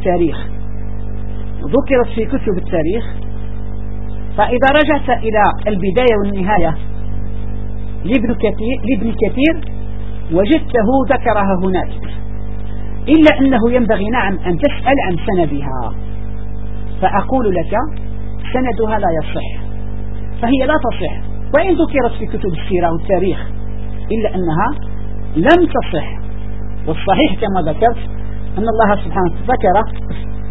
كتب التاريخ. فإذا رجعت إلى البداية والنهاية لابن كثير وجدته ذكرها هناك، إلا أنه ينبغي نعم أن تسأل عن سندها. فأقول لك سندها لا يصح، فهي لا تصح وإن ذكرت في كتب السيرة والتاريخ، إلا أنها لم تصح. والصحيح كما ذكرت أن الله سبحانه ذكر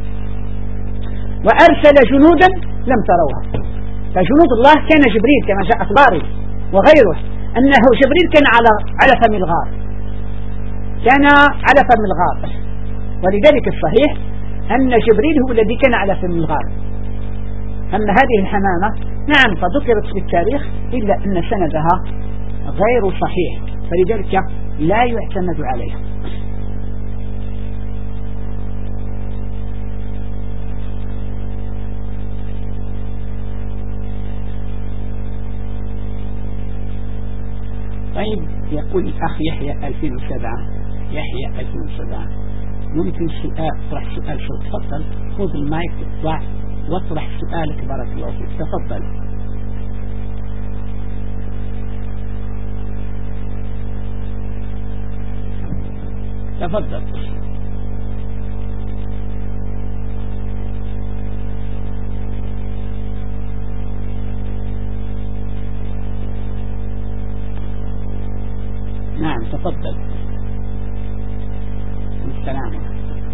وأرسل جنودا لم تروها. فجنود الله كان جبريل كما جاء في الباري وغيره، أنه جبريل كان على فم الغار، ولذلك الصحيح أن جبريل هو الذي كان على فم الغار. أما هذه الحمامة نعم فذكرت في التاريخ، إلا أن سندها غير صحيح، فلذلك لا يعتمد عليها. طيب، يقول الأخ يحيى 2007 ممكن اطرح سؤال شو؟ تفضل، خذ المايك واطرح سؤالك، بارك الله فيك، تفضل. نعم تفضل. السلام.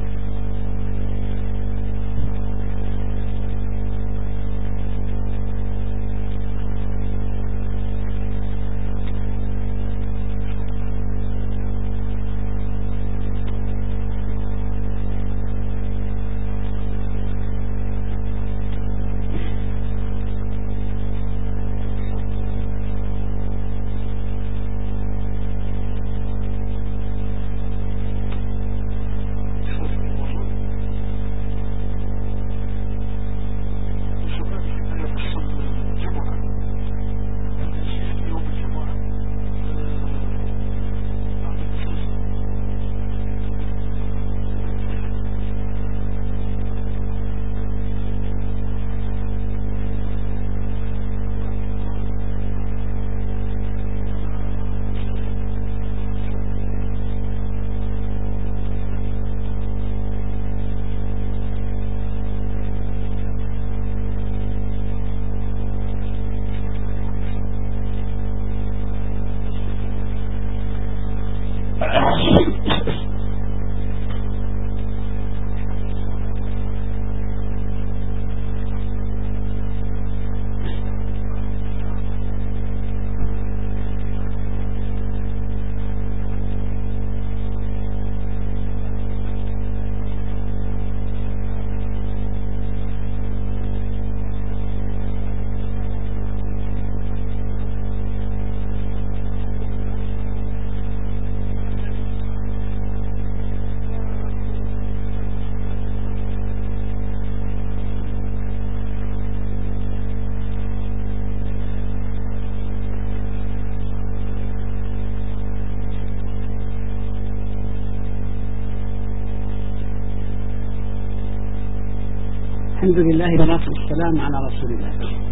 الحمد لله والصلاة والسلام على رسول الله.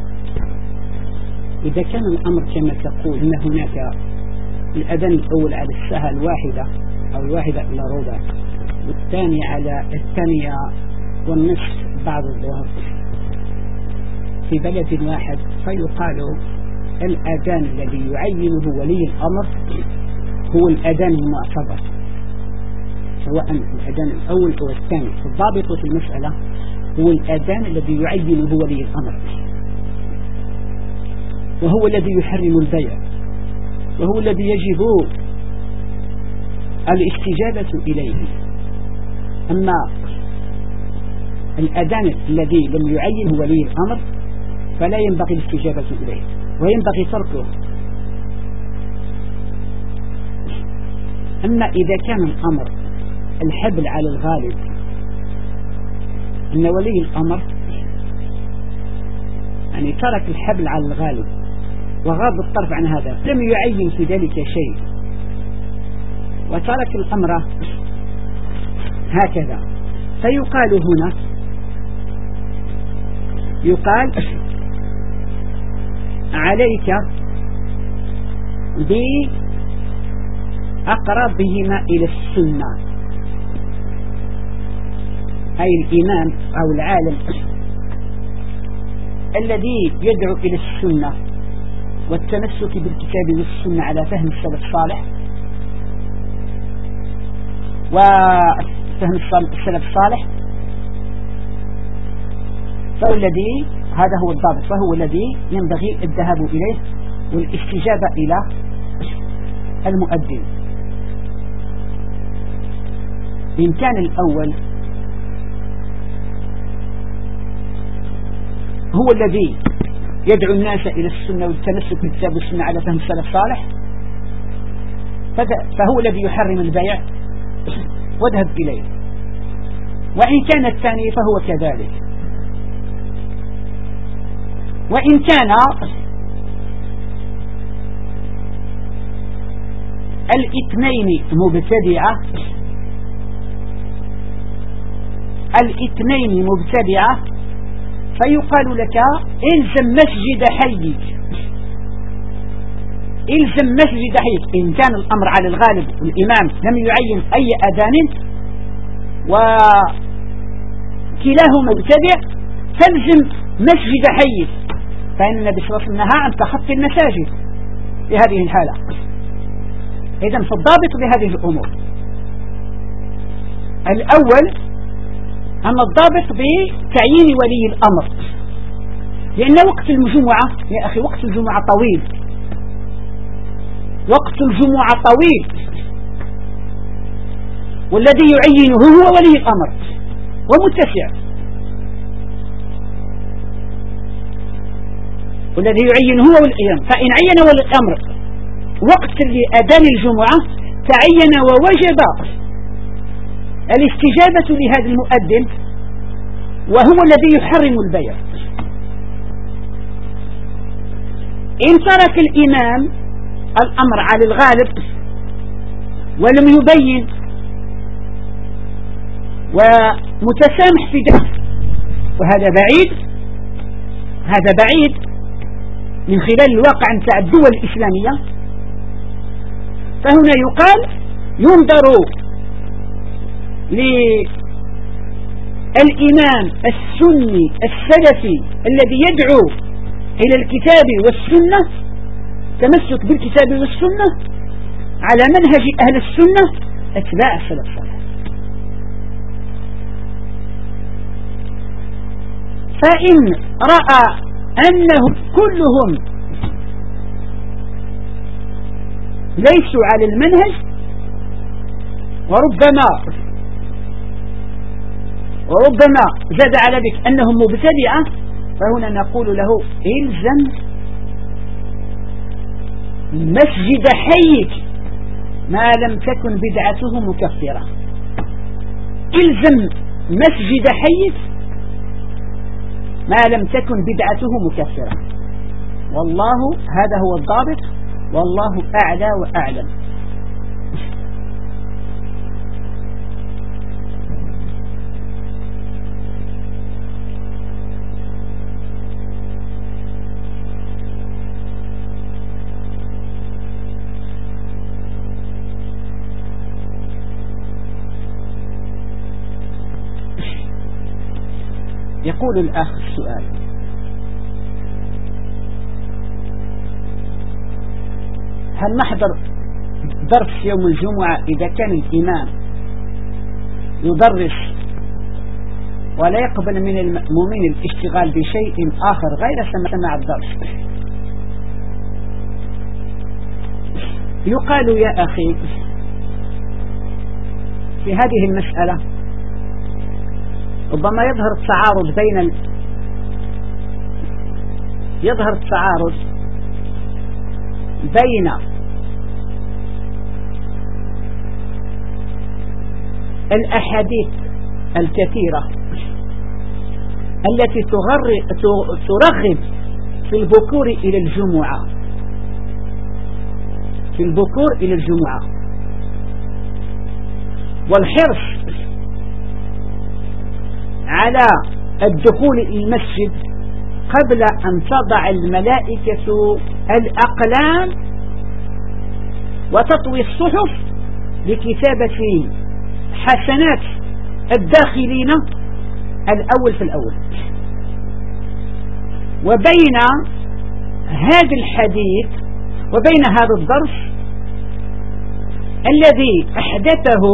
إذا كان الأمر كما تقول أن هناك الأذان الأول على الساعة 1 أو 1:15 والثاني على 2:30 بعد الظهر في بلد واحد، فيقال الأذان الذي يعينه ولي الأمر هو الأذان المعتبر، سواء الأذان الأول أو الثاني. الضابط في المسألة هو الأذان الذي يعينه ولي الأمر، وهو الذي يحرم البيع، وهو الذي يجب الاستجابة إليه. أما الأذان الذي لم يعينه ولي الأمر فلا ينبغي الاستجابة إليه وينبغي تركه. أما إذا كان الأمر الحبل على الغالب أن ولي الأمر يعني ترك الحبل على الغالب وغاب الطرف عن هذا، لم يعين في ذلك شيء وترك الأمر هكذا، فيقال هنا يقال عليك بأقربهما إلى السنة، أي الإمام أو العالم الذي يدعو إلى السنة والتمسك بالكتاب والسنة على فهم السلف الصالح وفهم السلف الصالح، فهو الذي هذا هو الضابط، فهو الذي ينبغي الذهاب إليه والاستجابة إلى المؤذن. إن كان الأول هو الذي يدعو الناس إلى السنة والتمسك بالكتاب والسنة على فهم السلف الصالح فهو الذي يحرم البيع واذهب إليه، وإن كان الثاني فهو كذلك. وإن كان الاثنين مبتدعة فيقال لك الزم مسجد حيك، الزم مسجد حيك. إن كان الأمر على الغالب والإمام لم يعين أي أذان وكلاهما مبتدع فالزم مسجد حيك، فإن النبي صلى الله عليه وسلم نهى عن تخطي المساجد في هذه الحالة. إذن فالضابط بهذه الأمور الأول أن الضابط بتعيين ولي الأمر، لأن وقت الجمعة يا أخي وقت الجمعة طويل، وقت الجمعة طويل، والذي يعينه هو ولي الأمر ومتسع، والذي يعينه هو ولي الأمر. فإن عين ولي الأمر وقت لأذان الجمعة تعين ووجب الاستجابة لهذا المؤذن وهو الذي يحرم البيع. إن ترك الإمام الأمر على الغالب ولم يبين ومتسامح في ذلك، وهذا بعيد من خلال الواقع نتاع الدول الإسلامية، فهنا يقال ينظر للإمام السني السلفي الذي يدعو إلى الكتاب والسنة، تمسك بالكتاب والسنة على منهج أهل السنة أتباع السلف الصالح. فإن رأى أنهم كلهم ليسوا على المنهج وربما زاد على ذلك أنهم مبتدعة، فهنا نقول له إلزم مسجد حيك ما لم تكن بدعته مكفرة، إلزم مسجد حيك ما لم تكن بدعته مكفرة. والله هذا هو الضابط، والله أعلى وأعلم. يقول الأخ السؤال: هل نحضر درس يوم الجمعة إذا كان الإمام يدرس ولا يقبل من المأمومين الاشتغال بشيء آخر غير سماع الدرس؟ يقال يا أخي في هذه المسألة ربما يظهر التعارض بين الأحاديث الكثيرة التي ترغب في البكور إلى الجمعة والحرص على الدخول إلى المسجد قبل أن تضع الملائكة الأقلام وتطوي الصحف لكتابة حسنات الداخلين الأول في الأول. وبين هذا الحديث وبين هذا الدرس الذي أحدثه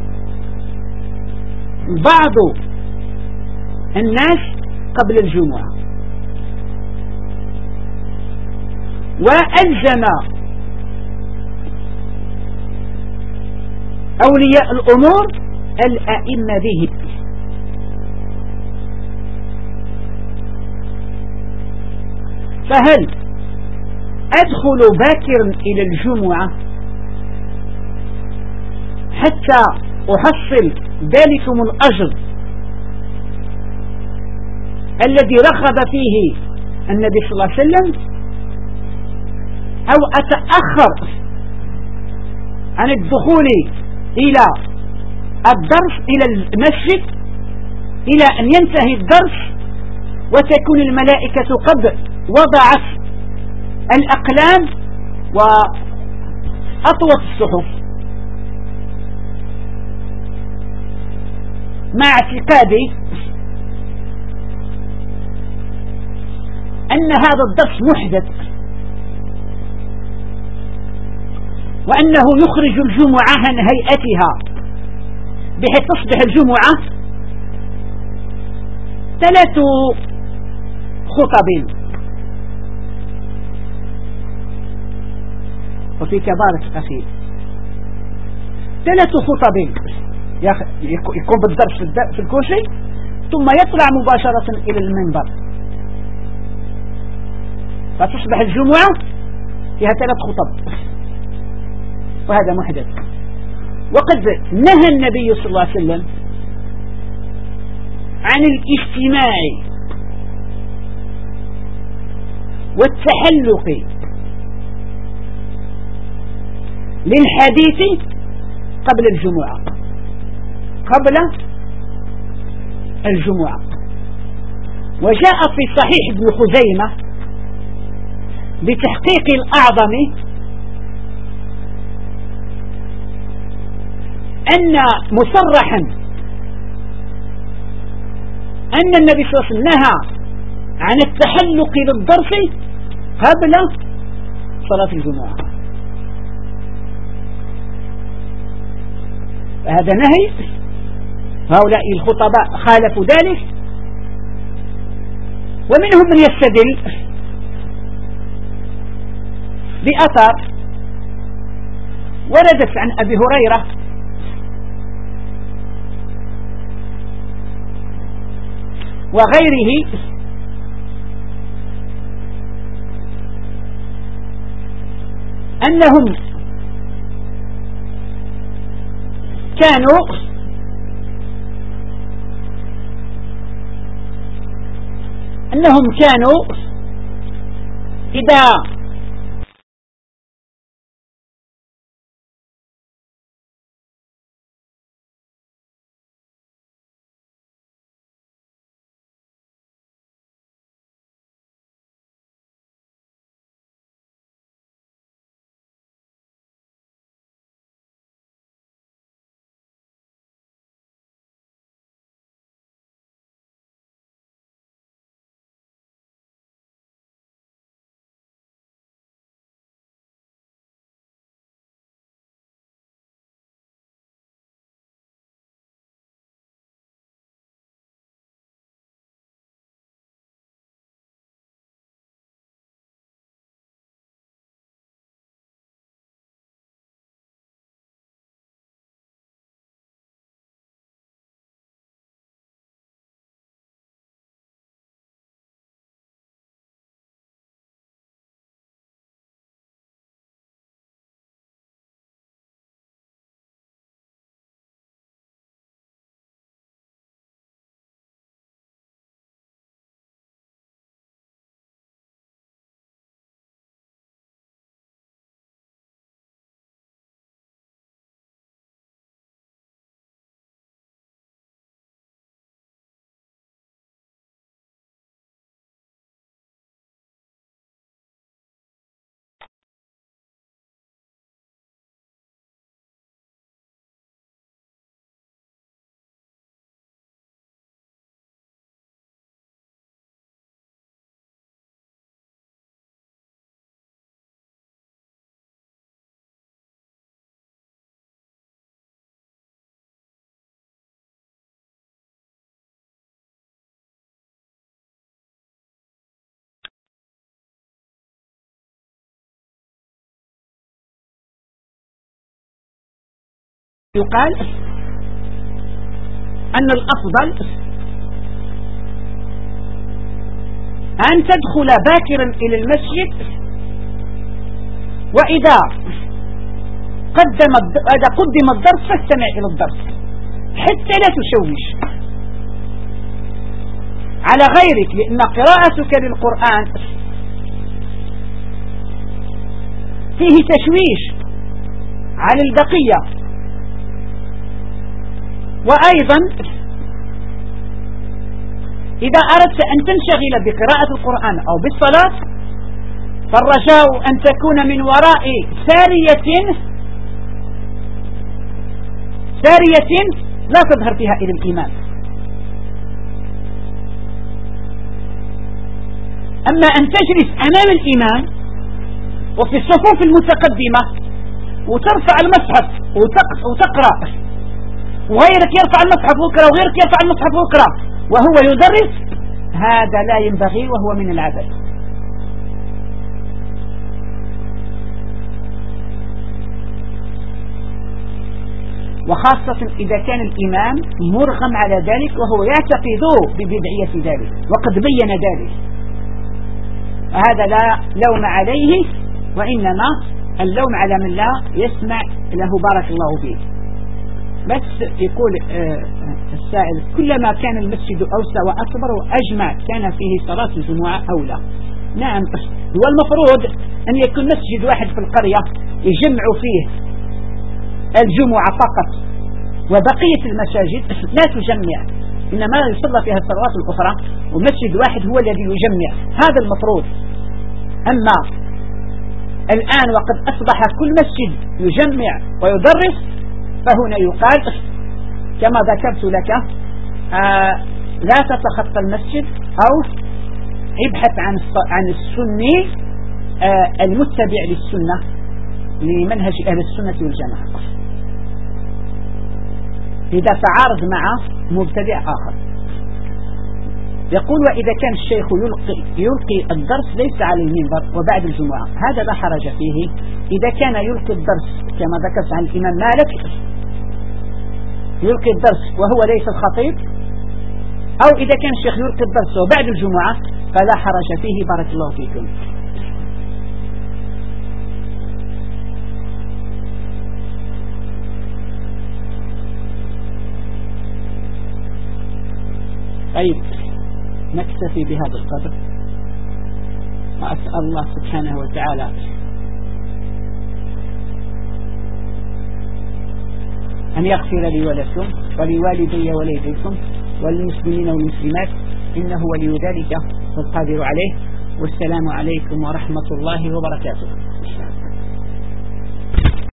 بعض الناس قبل الجمعة وألزم أولياء الأمور الأئمة به. فهل أدخل باكرا إلى الجمعة حتى أحصل ذلكم الأجر الذي رغب فيه النبي صلى الله عليه وسلم، أو أتأخر عن الدخول إلى الدرس إلى المسجد إلى أن ينتهي الدرس وتكون الملائكة قد وضعت الأقلام وأطوت الصحف، مع اعتقادي أن هذا الدرس محدث وأنه يخرج الجمعة عن هيئتها بحيث تصبح الجمعة 3 خطب. وفي كبارة أخي 3 خطب يقوم بالدرس في الكوشي ثم يطلع مباشرة إلى المنبر فتصبح الجمعة فيها 3 خطب، وهذا محدث. وقد نهى النبي صلى الله عليه وسلم عن الاجتماع والتحلق للحديث قبل الجمعة. وجاء في صحيح ابن خزيمة بتحقيق الأعظم أن مصرحا أن النبي صلى الله عليه وسلم نهى عن التحلق للدرس قبل صلاة الجمعة. فهذا نهي، هؤلاء الخطباء خالفوا ذلك. ومنهم من يستدل بأثر وردت عن أبي هريرة وغيره أنهم كانوا إذا يقال أن الأفضل أن تدخل باكرا إلى المسجد، وإذا قدم الدرس فاستمع إلى الدرس حتى لا تشوش على غيرك، لأن قراءتك للقرآن فيه تشويش على البقية. وأيضا إذا أردت أن تنشغل بقراءة القرآن أو بالصلاة فالرجاء أن تكون من وراء سارية لا تظهر فيها إلى الإمام. أما أن تجلس أمام الإمام وفي الصفوف المتقدمة وترفع المصحف وتقرأ، وغيرك يرفع المصحف ويقرأ، وغيرك يرفع المصحف ويقرأ وهو يدرس، هذا لا ينبغي وهو من العبث. وخاصة إذا كان الإمام مرغم على ذلك وهو يعتقد ببدعية ذلك وقد بين ذلك، هذا لا لوم عليه، وإنما اللوم على من لا يسمع له بارك الله فيه. بس يقول السائل كلما كان المسجد أوسع وأكبر وأجمع كان فيه صلاة الجمعة أولى. نعم، هو المفروض أن يكون مسجد واحد في القرية يجمع فيه الجمعة فقط، وبقية المساجد لا تجمع، إنما يصلى فيها الصلوات الأخرى، ومسجد واحد هو الذي يجمع، هذا المفروض. أما الآن وقد أصبح كل مسجد يجمع ويدرس، فهنا يقال كما ذكرت لك لا تتخطى المسجد، أو ابحث عن السني المتبع للسنة لمنهج أهل السنة والجماعة إذا تعارض مع مبتدع آخر. يقول وإذا كان الشيخ يلقي الدرس ليس على المنبر وبعد الجمعة هذا لا حرج فيه، إذا كان يلقي الدرس كما ذكرت عن الإمام مالك يلقي الدرس وهو ليس الخطيب، أو إذا كان الشيخ يلقي الدرس وبعد الجمعة فلا حرج فيه بارك الله فيكم. طيب نكتفي بهذا القدر، وأسأل الله سبحانه وتعالى أن يغفر لي ولكم ولوالدي وليديكم وللمسلمين والمسلمات، إنه ولي ذلك والقادر عليه. والسلام عليكم ورحمة الله وبركاته.